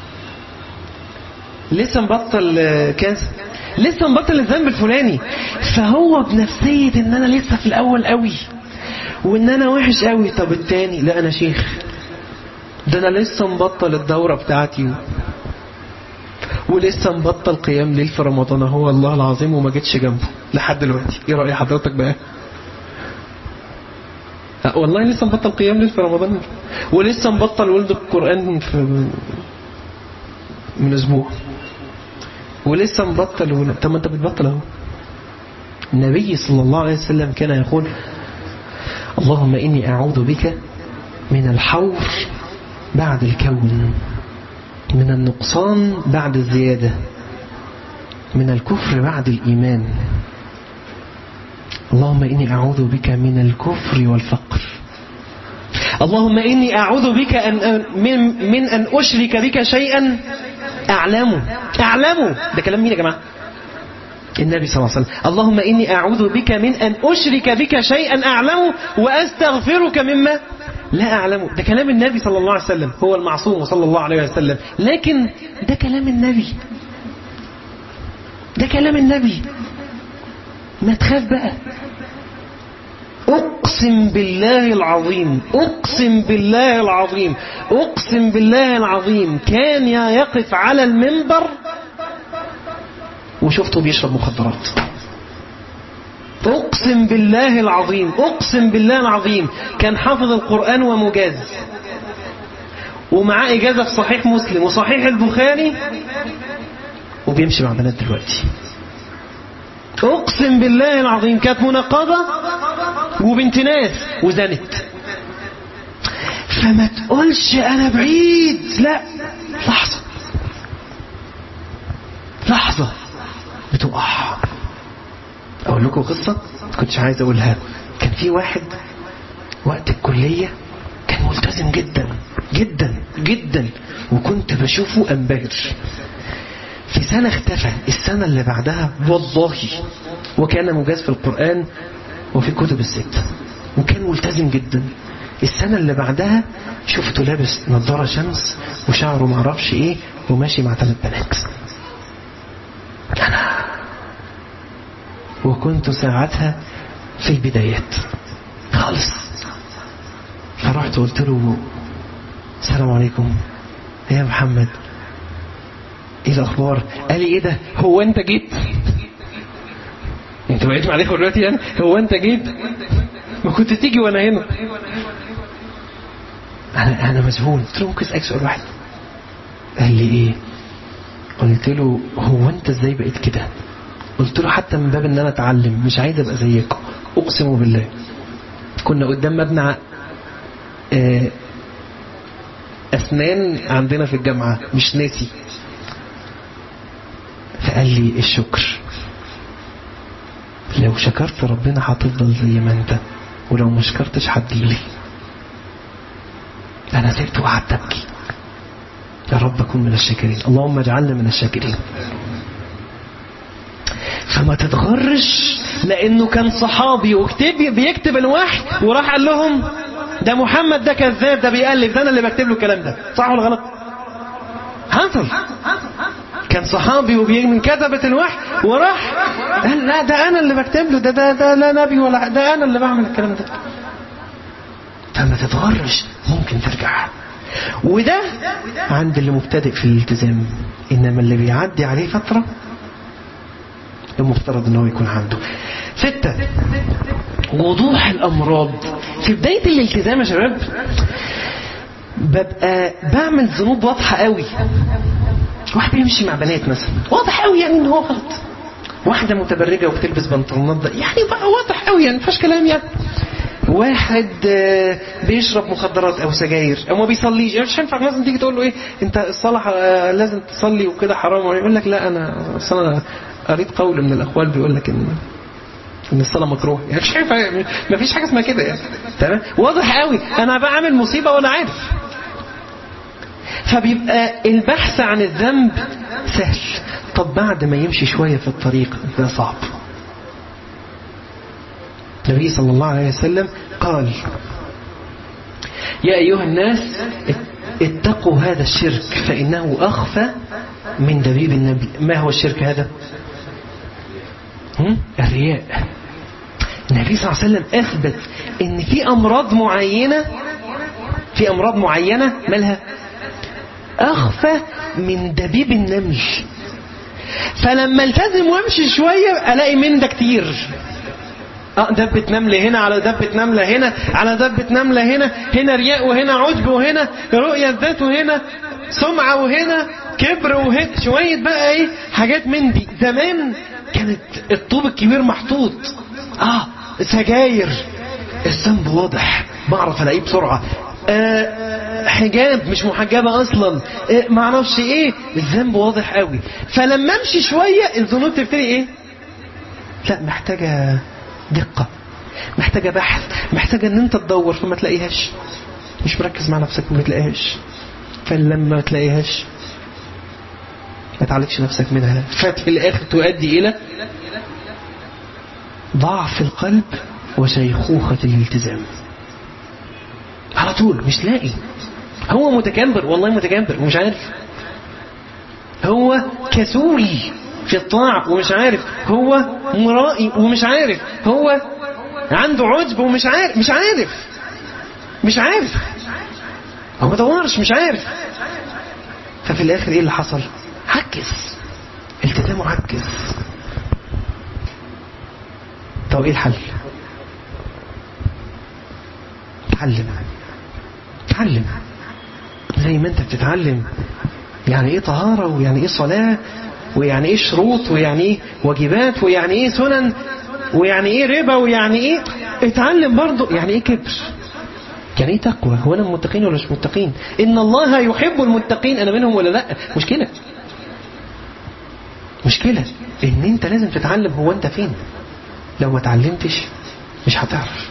لسه مبطل كاس، لسه مبطل الذنب الفلاني. فهو بنفسية ان انا لسه في الاول قوي وان انا وحش قوي. طب التاني لا انا شيخ، ده انا لسه مبطل الدورة بتاعتي ولسه مبطل قيام ليل في رمضان هو الله العظيم وما جيتش جنبه لحد دلوقتي. ايه رأي حضرتك بقى؟ والله لسه مبطل قيام ليل في رمضان ولسه مبطل ولد القرآن من اسبوع ولسه مبطل طب ما انت بتبطل اهو. النبي صلى الله عليه وسلم كان يقول اللهم إني أعوذ بك من الحور بعد الكون، من النقصان بعد الزيادة، من الكفر بعد الإيمان. اللهم إني أعوذ بك من الكفر والفقر. اللهم إني أعوذ بك من أن أشرك بك شيئا أعلمه. ده كلام مين يا جماعة؟ النبي صلى الله عليه وسلم. اللهم إني أعوذ بك من أن أشرك بك شيئا أعلمه وأستغفرك مما لا أعلمه. ده كلام النبي صلى الله عليه وسلم، هو المعصوم صلى الله عليه وسلم. لكن ده كلام النبي، ده كلام النبي. ما تخاف بقى. أقسم بالله العظيم، أقسم بالله العظيم، أقسم بالله العظيم كان يقف على المنبر وشفته بيشرب مخدرات. أقسم بالله العظيم، أقسم بالله العظيم كان حافظ القرآن ومجاز ومعاه إجازة في صحيح مسلم وصحيح البخاري وبيمشي مع بنات دلوقتي. أقسم بالله العظيم كانت منقبة وبنت ناس وزنت. فما تقولش أنا بعيد، لا، لحظة بتقع. اقول لكم قصة كنتش عايز اقولها. كان في واحد وقت الكلية كان ملتزم جدا جدا جدا، وكنت بشوفه انبهر. في سنة اختفى، السنة اللي بعدها والله وكان مجاز في القرآن وفي كتب الست، وكان ملتزم جدا. السنة اللي بعدها شفته لابس نظارة شمس وشعره معرفش ايه وماشي مع 3 بنات. أنا وكنت ساعتها في البدايات خالص. فرحت قلت له السلام عليكم يا محمد، ايه الاخبار؟ قال لي ايه ده، هو انت جيت؟ انت بقيت معايا دلوقتي يعني؟ هو انت جيت؟ ما كنت تيجي وانا هنا. انا مذهول. قلت له ممكن اسالك سؤال واحد؟ قال لي ايه؟ قلت له هو انت ازاي بقيت كده؟ قلت له حتى من باب ان انا اتعلم، مش عايز ابقى زيك. اقسم بالله كنا قدام مبنى اسنان عندنا في الجامعة مش ناسي. فقال لي الشكر، لو شكرت ربنا هتفضل زي ما انت، ولو ما شكرتش هتجيلي. انا سبت وقعدت ابكي. يا رب اكون من الشاكرين، اللهم اجعلنا من الشاكرين. فما تتغرش، لانه كان صحابي بيكتب الوحي وراح قال لهم ده محمد ده كذاب، ده بيقلب، ده انا اللي بكتب له الكلام ده. صح ولا غلط؟ حصل. كان صحابي من كتبة الوحي وراح قال لا ده انا اللي بكتب له، ده لا نبي ولا ده انا اللي بعمل الكلام ده. فما تتغرش، ممكن ترجع. وده عند اللي مبتدئ في الالتزام. انما اللي بيعدي عليه فترة المفترض ان هو يكون عنده 6 وضوح الامراض في بداية الالتزام. يا شباب ببقى بعمل ذنوب واضحة قوي. واحد بيمشي مع بنات مثلا واضح قوي يعني ان هو غلط. واحدة متبرجة وبتلبس بنطلونات يعني بقى واضح قوي يعني مفيش كلام يعني. واحد بيشرب مخدرات او سجاير او ما بيصليش، مش هينفع مثلا تيجي تقول له ايه انت الصلاة لازم تصلي وكده حرام، ويقول لك لا انا اصلا قريت قول من الاقوال بيقول لك ان الصلاة مكروه. يعني مش هينفع، مفيش حاجة اسمها كده يعني. تمام، واضح قوي انا بعمل مصيبة وانا عارف. فبيبقى البحث عن الذنب سهل. طب بعد ما يمشي شوية في الطريق ده صعب. النبي صلى الله عليه وسلم قال يا أيها الناس اتقوا هذا الشرك فإنه أخفى من دبيب النمل. ما هو الشرك هذا؟ الرياء. النبي صلى الله عليه وسلم أثبت إن في أمراض معينة مالها أخفى من دبيب النمل. فلما التزم وامشي شوية ألاقي من ده كتير. دبة نملة هنا على دبة نملة هنا على دبة نملة هنا، هنا رياء وهنا عجب وهنا رؤية ذات وهنا سمعة وهنا كبر وهنا شوية بقى ايه حاجات من دي. زمان كانت الطوب الكبير محطوط سجاير الذنب واضح بعرف الاقيه بسرعة. حجاب مش محجبة اصلا معرفش ايه الذنب واضح قوي. فلما امشي شوية الذنوب تبتدي ايه لا محتاجة دقة، محتاجة بحث، محتاجة ان انت تدور فما تلاقيهاش. مش مركز مع نفسك ما تلاقيهاش. فلما تلاقيهاش ما تعالجش نفسك منها، ففي الاخر تؤدي الى ضعف القلب وشيخوخة الالتزام. على طول مش لاقي. هو متكبر، والله متكبر ومش عارف. هو كسولي في الطاعة ومش عارف. هو مرائي ومش عارف. هو عنده عجب ومش عارف. هو ما دورش مش عارف. ففي الاخر ايه اللي حصل؟ عكس التزامه، عكس. طب ايه الحل؟ تعلم زي ما انت بتتعلم يعني ايه طهارة ويعني ايه صلاة ويعني ايه شروط ويعني ايه واجبات ويعني ايه سنن ويعني ايه ربا ويعني ايه. اتعلم برضو يعني ايه كبر، يعني ايه تقوى. هو انا متقين ولا مش متقين؟ ان الله يحب المتقين، انا منهم ولا لا؟ مشكلة. مشكلة ان انت لازم تتعلم هو انت فين. لو ما تعلمتش مش هتعرف.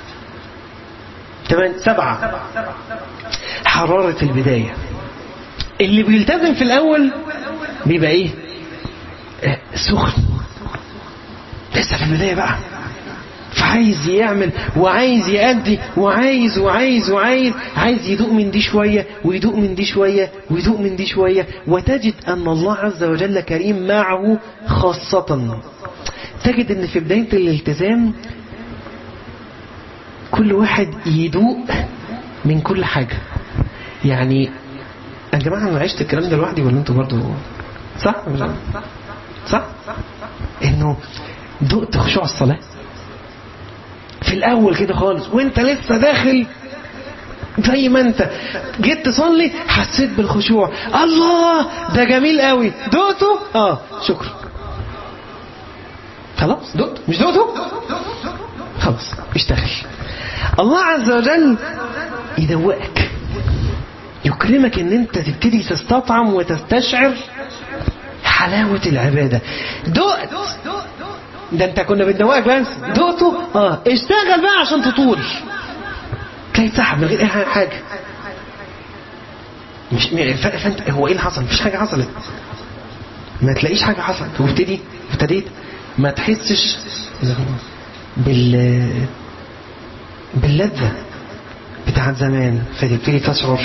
7 حرارة البداية. اللي بيلتزم في الاول بيبقى ايه؟ سخن لسه في البداية بقى، فعايز يعمل وعايز يأدي وعايز وعايز وعايز عايز يدوق من دي شوية ويدوق من دي شوية ويدوق من دي شوية. وتجد أن الله عز وجل كريم معه خاصة. تجد أن في بداية الالتزام كل واحد يدوق من كل حاجة. يعني يا جماعة أنا عشت الكلام ده لوحدي ولا أنتوا برضو صح؟ صح؟ إنه دقت خشوع الصلاة في الأول كده خالص وانت لسه داخل، زي ما انت جيت تصلي حسيت بالخشوع، الله ده جميل قوي، دقته شكرا، خلاص دقت مش دقته خلاص اشتغل. الله عز وجل يدوقك، يكرمك ان انت تبتدي تستطعم وتستشعر حلاوة العبادة. دقت ده انت كنا بندوقك بس دقته اشتغل بقى عشان تطول. تلاقي تسحب من غير اي حاجة. مش فانت هو ايه اللي حصل؟ مفيش حاجة حصلت، ما تلاقيش حاجة حصلت. وابتديت ما تحسش باللذة بتاعت زمان، فتبتدي تشعر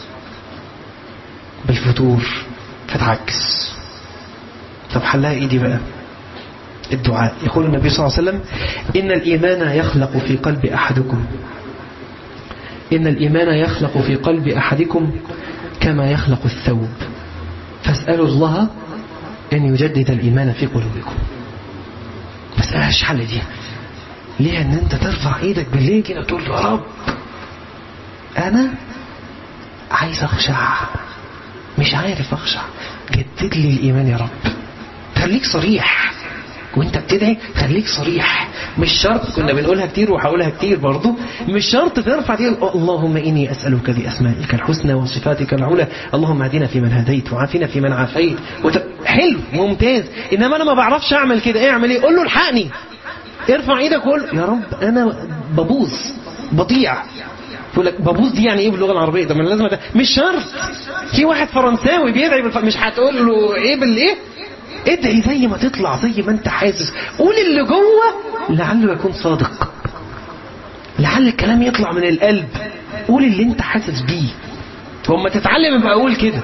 بالفتور فتعكس. طب حلها ايدي بقى الدعاء. يقول النبي صلى الله عليه وسلم إن الإيمان يخلق في قلب أحدكم، إن الإيمان يخلق في قلب أحدكم كما يخلق الثوب، فاسألوا الله أن يجدد الإيمان في قلوبكم. مسألة مش حل دي ليه؟ أن أنت ترفع إيدك بالليل كده تقول يا رب أنا عايز أخشع، مش عارف أخشع، جدد لي الإيمان يا رب. خليك صريح وانت بتدعي، خليك صريح. مش شرط، كنا بنقولها كتير وهقولها كتير برضو، مش شرط ترفع دي اللهم إني أسألك بأسمائك الحسنى وصفاتك العلى اللهم اهدنا فيمن هديت وعافنا فيمن عافيت حلو ممتاز. إنما أنا ما بعرفش أعمل كده، اعمل ايه؟ قول له الحقني، ارفع ايدك وقول يا رب أنا ببوظ بضيع. تقول لك ببوظ دي يعني ايه باللغة العربية؟ ده من لازم ده مش شرط. في واحد فرنساوي بيدعي مش هتقول له ايه بالايه؟ ادعي زي ما تطلع، زي ما انت حاسس، قول اللي جوه لعله يكون صادق، لعل الكلام يطلع من القلب. قول اللي انت حاسس بيه، وما تتعلم يبقى اقول كده.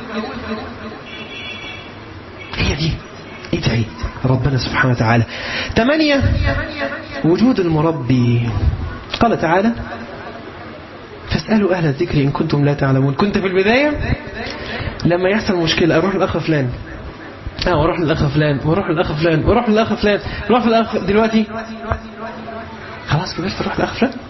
هي دي ادعي ربنا سبحانه وتعالى. 8 وجود المربي. قال تعالى فاسألوا أهل الذكر إن كنتم لا تعلمون. كنت في البداية لما يحصل مشكلة أروح للأخ فلان، واروح للأخ فلان واروح للأخ فلان واروح للأخ فلان واروح للأخ. دلوقتي خلاص كبرت اروح للأخ فلان؟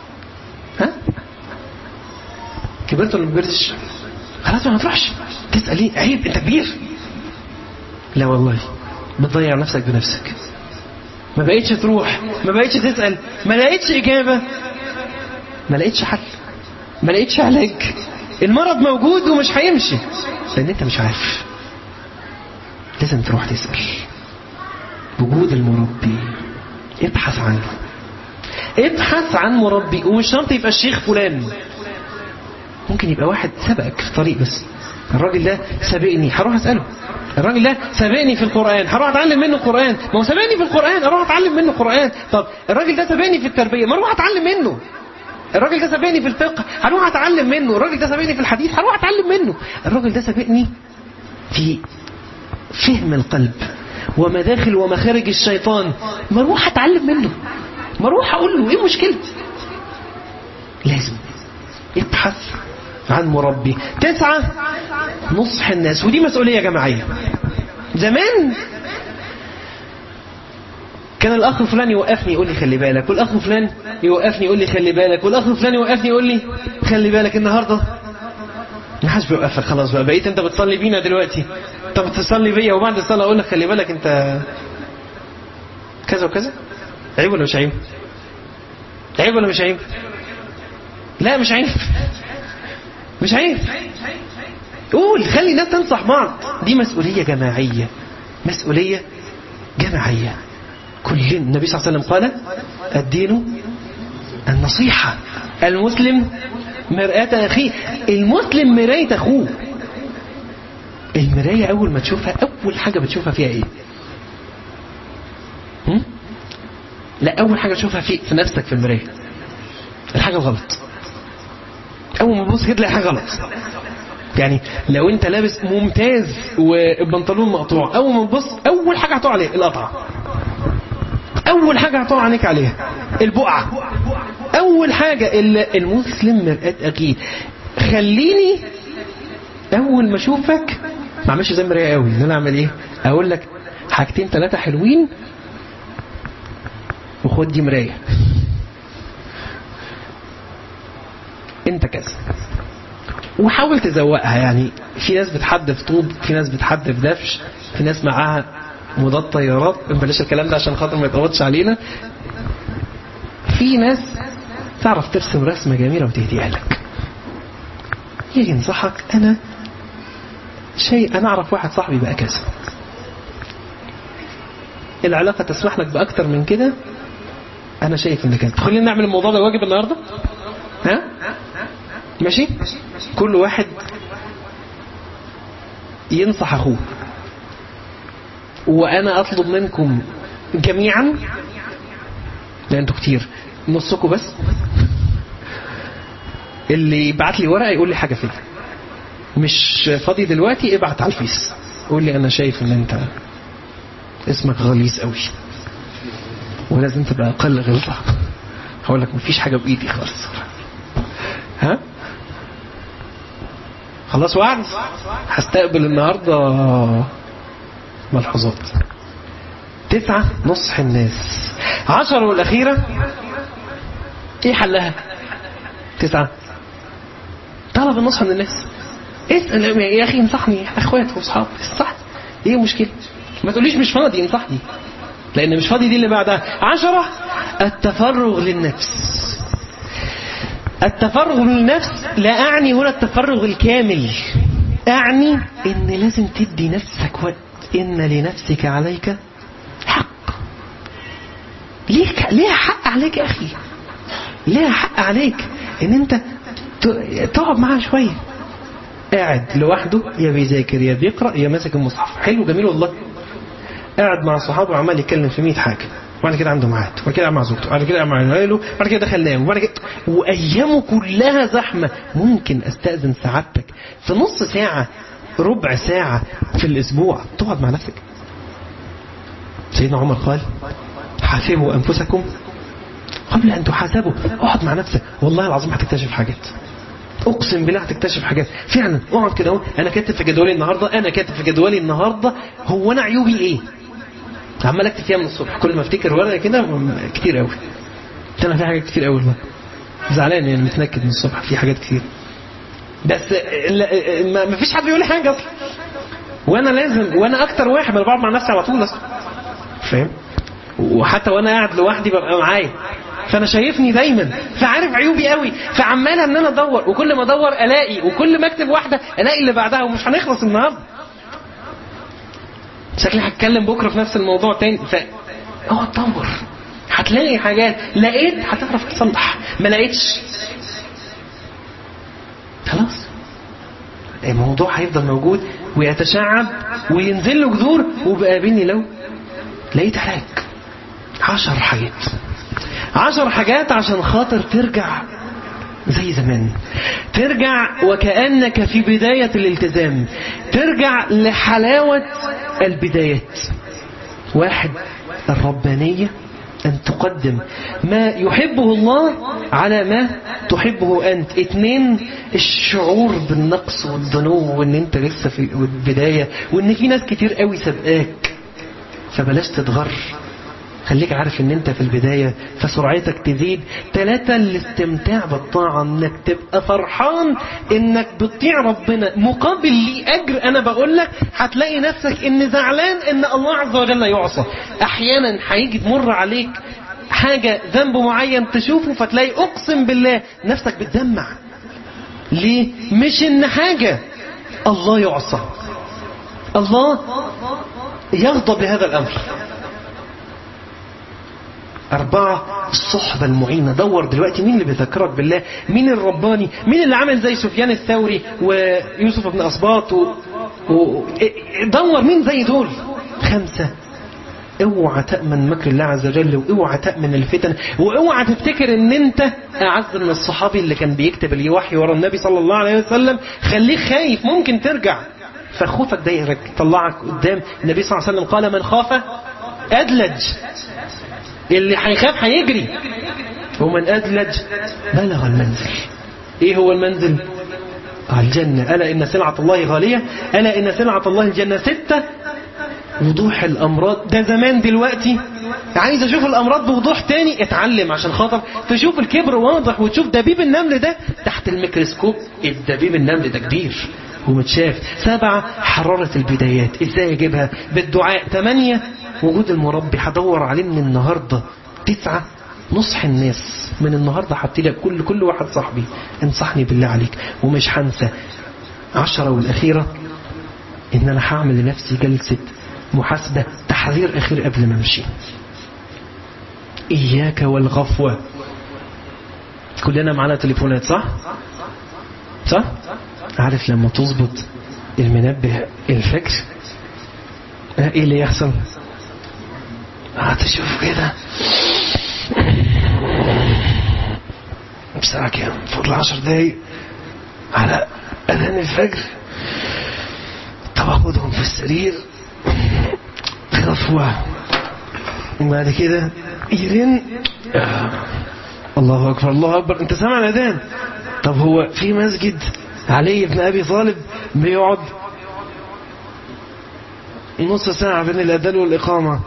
كبرت ولا ما كبرتش؟ خلاص ما تروحش تسأل ليه؟ عيب انت كبير. لا والله بتضيع نفسك بنفسك. ما بقيتش تروح، ما بقيتش تسأل، ما لقيتش إجابة، ما لقيتش حل، ما لقيتش علاج. المرض موجود ومش هيمشي لأن انت مش عارف. لازم تروح تسأل. وجود المربي ابحث عنه، ابحث عن مربي. ومش شرط يبقى الشيخ فلان، ممكن يبقى واحد سبقك في الطريق، بس الراجل ده سابقني هروح أسأله. الراجل ده سابقني في القرآن هروح أتعلم منه القرآن. ما هو سابقني في القرآن أروح أتعلم منه القرآن. طب الراجل ده سابقني في التربية ما أروح أتعلم منه. الراجل ده سابقني في الفقه هروح أتعلم منه. الراجل ده سابقني في الحديث هروح أتعلم منه. الراجل ده سابقني في فهم القلب ومداخل ومخارج الشيطان، ما اروح اتعلم منه، ما اروح اقول له ايه مشكلة. لازم ابحث عن مربي. 9 نصح الناس، ودي مسؤولية جماعية. زمان كان الأخ فلان يوقفني يقول لي خلي بالك، والأخ فلان يوقفني يقول لي خلي بالك، والأخ فلان يوقفني يقول لي خلي بالك. النهاردة ما حدش بيوقفك، خلاص بقى بقيت انت بتصلي بينا دلوقتي، انت بتصلي بيا وبعد الصلاة اقول لك خلي بالك انت كذا وكذا. عيب ولا مش عيب؟ عيب ولا مش عيب؟ لا مش عيب، مش عيب. قول، خلي الناس تنصح بعض. دي مسؤولية جماعية، مسؤولية جماعية. كل النبي صلى الله عليه وسلم قال الدين النصيحة. المسلم مرآة أخيه. المسلم مراية أخوه. المراية أول ما تشوفها أول حاجة بتشوفها فيها إيه؟ لا، أول حاجة تشوفها في نفسك في المراية الحاجة الغلط. أول ما تبص كده تلاقي حاجة غلط. يعني لو أنت لابس ممتاز والبنطلون مقطوع، أول ما تبص أول حاجة هتقع عليها القطعة، أول حاجة هتقع عينيك عليها البقعة، أول حاجة. المسلم مرآة أخيه. خليني أول ما أشوفك ما أعملش زي المراية قوي، إن أنا أعمل إيه؟ أقول لك حاجتين 3 حلوين وخد دي مراية، أنت كذا، وحاول تزوقها. يعني في ناس بتحدف طوب، في ناس بتحدف دفش، في ناس معاها مضاد طيارات. بلاش الكلام ده عشان خاطر ما يتغلطش علينا. في ناس تعرف ترسم رسمة جميلة وتهديها لك، يجي ينصحك. أنا أعرف واحد صاحبي بقى كذا، العلاقة تسمح لك بأكتر من كده، أنا شايف إن كذا. خلينا نعمل الموضوع ده واجب النهاردة. ها ماشي؟ كل واحد ينصح أخوه، وأنا أطلب منكم جميعا، لأن أنتوا كتير، نصكم بس اللي يبعت لي ورقة يقول لي حاجة فيه مش فاضي دلوقتي، ابعت على الفيس قول لي أنا شايف إن أنت اسمك غليظ قوي ولازم تبقى أقل غلطة. هقول لك مفيش حاجة بإيدي خالص. ها خلاص وعد. هستقبل النهاردة ملحوظات. 9 نصح الناس. 10 والأخيرة ايه حلها؟ 9 طلب النصح من الناس. اسأل يا أخي انصحني، أخوات وأصحاب صح، ايه مشكلة؟ ما تقوليش مش فاضي انصحني، لأن مش فاضي دي اللي بعدها. 10 التفرغ للنفس. التفرغ للنفس لا أعني هنا التفرغ الكامل، أعني إن لازم تدي نفسك وقت. إن لنفسك عليك حق. ليها حق عليك يا أخي، ليها حق عليك إن أنت تقعد معها شوية. قاعد لوحده يا بيذاكر يا بيقرأ يا ماسك المصحف، حلو جميل والله. قاعد مع صحابه وعمال يتكلم في 100 حاجة، وبعد كده عنده ميعاد، وبعد كده مع زوجته، وبعد كده مع عياله، وبعد كده دخل نام، وبعد كده وايامه كلها زحمه. ممكن استاذن سعادتك في نص ساعه ربع ساعه في الاسبوع تقعد مع نفسك؟ سيدنا عمر قال حاسبوا انفسكم قبل ان تحاسبوا. اقعد مع نفسك والله العظيم هتكتشف حاجات، اقسم بالله هتكتشف حاجات فعلا. اقعد كده اهو، انا كاتب في جدولي النهارده، هو انا عيوبي ايه؟ عمال اكتب فيها من الصبح، كل ما افتكر ورقه كده كتير قوي. انا في حاجات كتير قوي والله، زعلان يعني، متنكد من الصبح في حاجات كتير، بس ما فيش حد بيقول لي حاجه اصلا، وانا اكتر واحد بقعد مع نفسي على طول اصلا، فاهم؟ وحتى وانا قاعد لوحدي ببقى معايا، فانا شايفني دايما، فعارف عيوبي قوي، فعمال ان انا ادور، وكل ما ادور الاقي، وكل ما اكتب واحده الاقي اللي بعدها، ومش هنخلص النهارده. شكلي هتكلم بكره في نفس الموضوع تاني. اقعد دور، هتلاقي حاجات، لقيت هتعرف تصلح، ما لقيتش خلاص الموضوع هيفضل موجود ويتشعب وينزل له جذور. وبقابلني لو لقيت علاج. 10 حاجات عشان خاطر ترجع زي زمان، ترجع وكأنك في بداية الالتزام، ترجع لحلاوة البدايات. 1 الربانية، أن تقدم ما يحبه الله على ما تحبه أنت. 2 الشعور بالنقص والذنوب، وأن أنت لسه في البداية، وأن في ناس كتير قوي سبقاك، فبلاش تتغر، خليك عارف ان انت في البداية فسرعتك تزيد. 3 الاستمتاع بالطاعة، انك تبقى فرحان انك بتطيع ربنا مقابل لي اجر. انا بقول لك هتلاقي نفسك ان زعلان ان الله عز وجل يعصى. احيانا هيجي تمر عليك حاجة ذنب معين تشوفه، فتلاقي اقسم بالله نفسك بتدمع. ليه؟ مش ان حاجة الله يعصى، الله يغضب لهذا الامر، 4 الصحبة المعينة. دور دلوقتي مين اللي بيذكرك بالله، مين الرباني، مين اللي عمل زي سفيان الثوري ويوسف بن أسباط دور مين زي دول. 5 اوعى تأمن مكر الله عز وجل، واوعى تأمن الفتن، واوعى تفتكر ان انت اعز من الصحابي اللي كان بيكتب الوحي ورا النبي صلى الله عليه وسلم. خليك خايف، ممكن ترجع، فخوفك ده طلعك قدام. النبي صلى الله عليه وسلم قال من خاف أدلج، اللي هيخاف هيجري، ومن أدلج بلغ المنزل. ايه هو المنزل؟ الجنة. ألا إن سلعة الله غالية، ألا إن سلعة الله الجنة. 6 وضوح الأمراض. ده زمان، دلوقتي عايز أشوف الأمراض بوضوح تاني، اتعلم عشان خاطر تشوف الكبر واضح، وتشوف دبيب النمل ده تحت الميكروسكوب. الدبيب النمل ده كبير ومتشاف. 7 حرارة البدايات، ازاي اجيبها؟ بالدعاء. 8 وجود المربي، هدور عليه من النهاردة. 9 نصح الناس، من النهاردة هبتدي كل واحد صاحبي انصحني بالله عليك ومش هنسى. 10 والأخيرة ان انا هعمل لنفسي جلسة محاسبة، تحذير أخير قبل ما امشي. إياك والغفوة. كلنا معنا تليفونات، صح؟ صح؟ عارف لما تظبط المنبه الفجر ايه اللي يحصل؟ هتشوف كده بسرعة كده فضل 10 دقايق على أذان الفجر. طب أخدهم في السرير، غفوة، وبعد كده يرن الله أكبر الله أكبر، أنت سامع الأذان. طب هو في مسجد علي بن أبي طالب بيقعد نص ساعة بين الأذان والإقامة،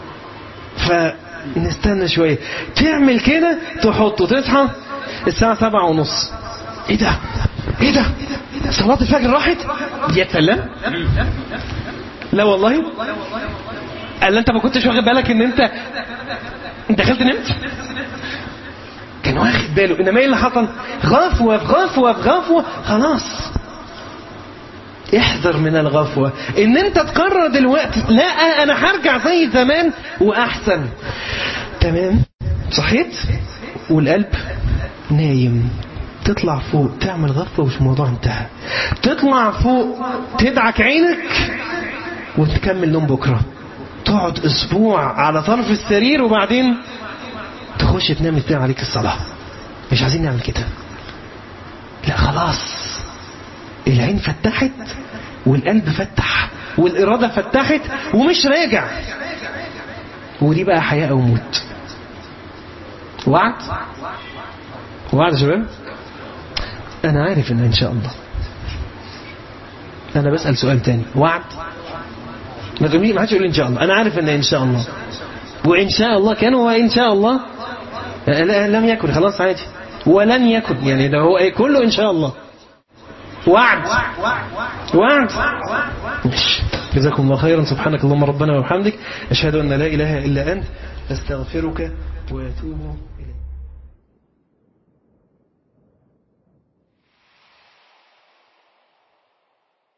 فنستنى شوية. تعمل كده تحطه، تصحى الساعة 7:30. ايه ده ايه ده، صلاة الفجر راحت يا سلام. لا والله، قال انت ما كنتش واخد بالك ان انت دخلت نمت؟ كان واخد باله. انما ايه اللي حصل؟ غفوة في غفوة في غفوة. خلاص احذر من الغفوة، ان انت تقرر دلوقتي لا انا هرجع زي زمان واحسن. تمام، صحيت والقلب نايم، تطلع فوق تعمل غفوة ومش الموضوع انتهى. تطلع فوق تدعك عينك وتكمل نوم بكرة. تقعد اسبوع على طرف السرير وبعدين تخش تنام يتنام عليك الصلاة. مش عايزين نعمل كده. لا خلاص، العين فتحت والقلب فتح والإرادة فتحت ومش راجع. ودي بقى حياة أو موت. وعد وعد يا شباب. أنا عارف إن شاء الله. أنا بسأل سؤال تاني. وعد؟ ما حدش يقول إن شاء الله. أنا عارف إن شاء الله، وإن شاء الله كان، وإن شاء الله لم يكن. خلاص عادي، ولن يكن، يعني ده هو كله إن شاء الله. وعد وعد. ماشي، جزاكم الله خيرا. سبحانك اللهم ربنا وبحمدك، أشهد أن لا إله إلا أنت، أستغفرك وأتوب إليك.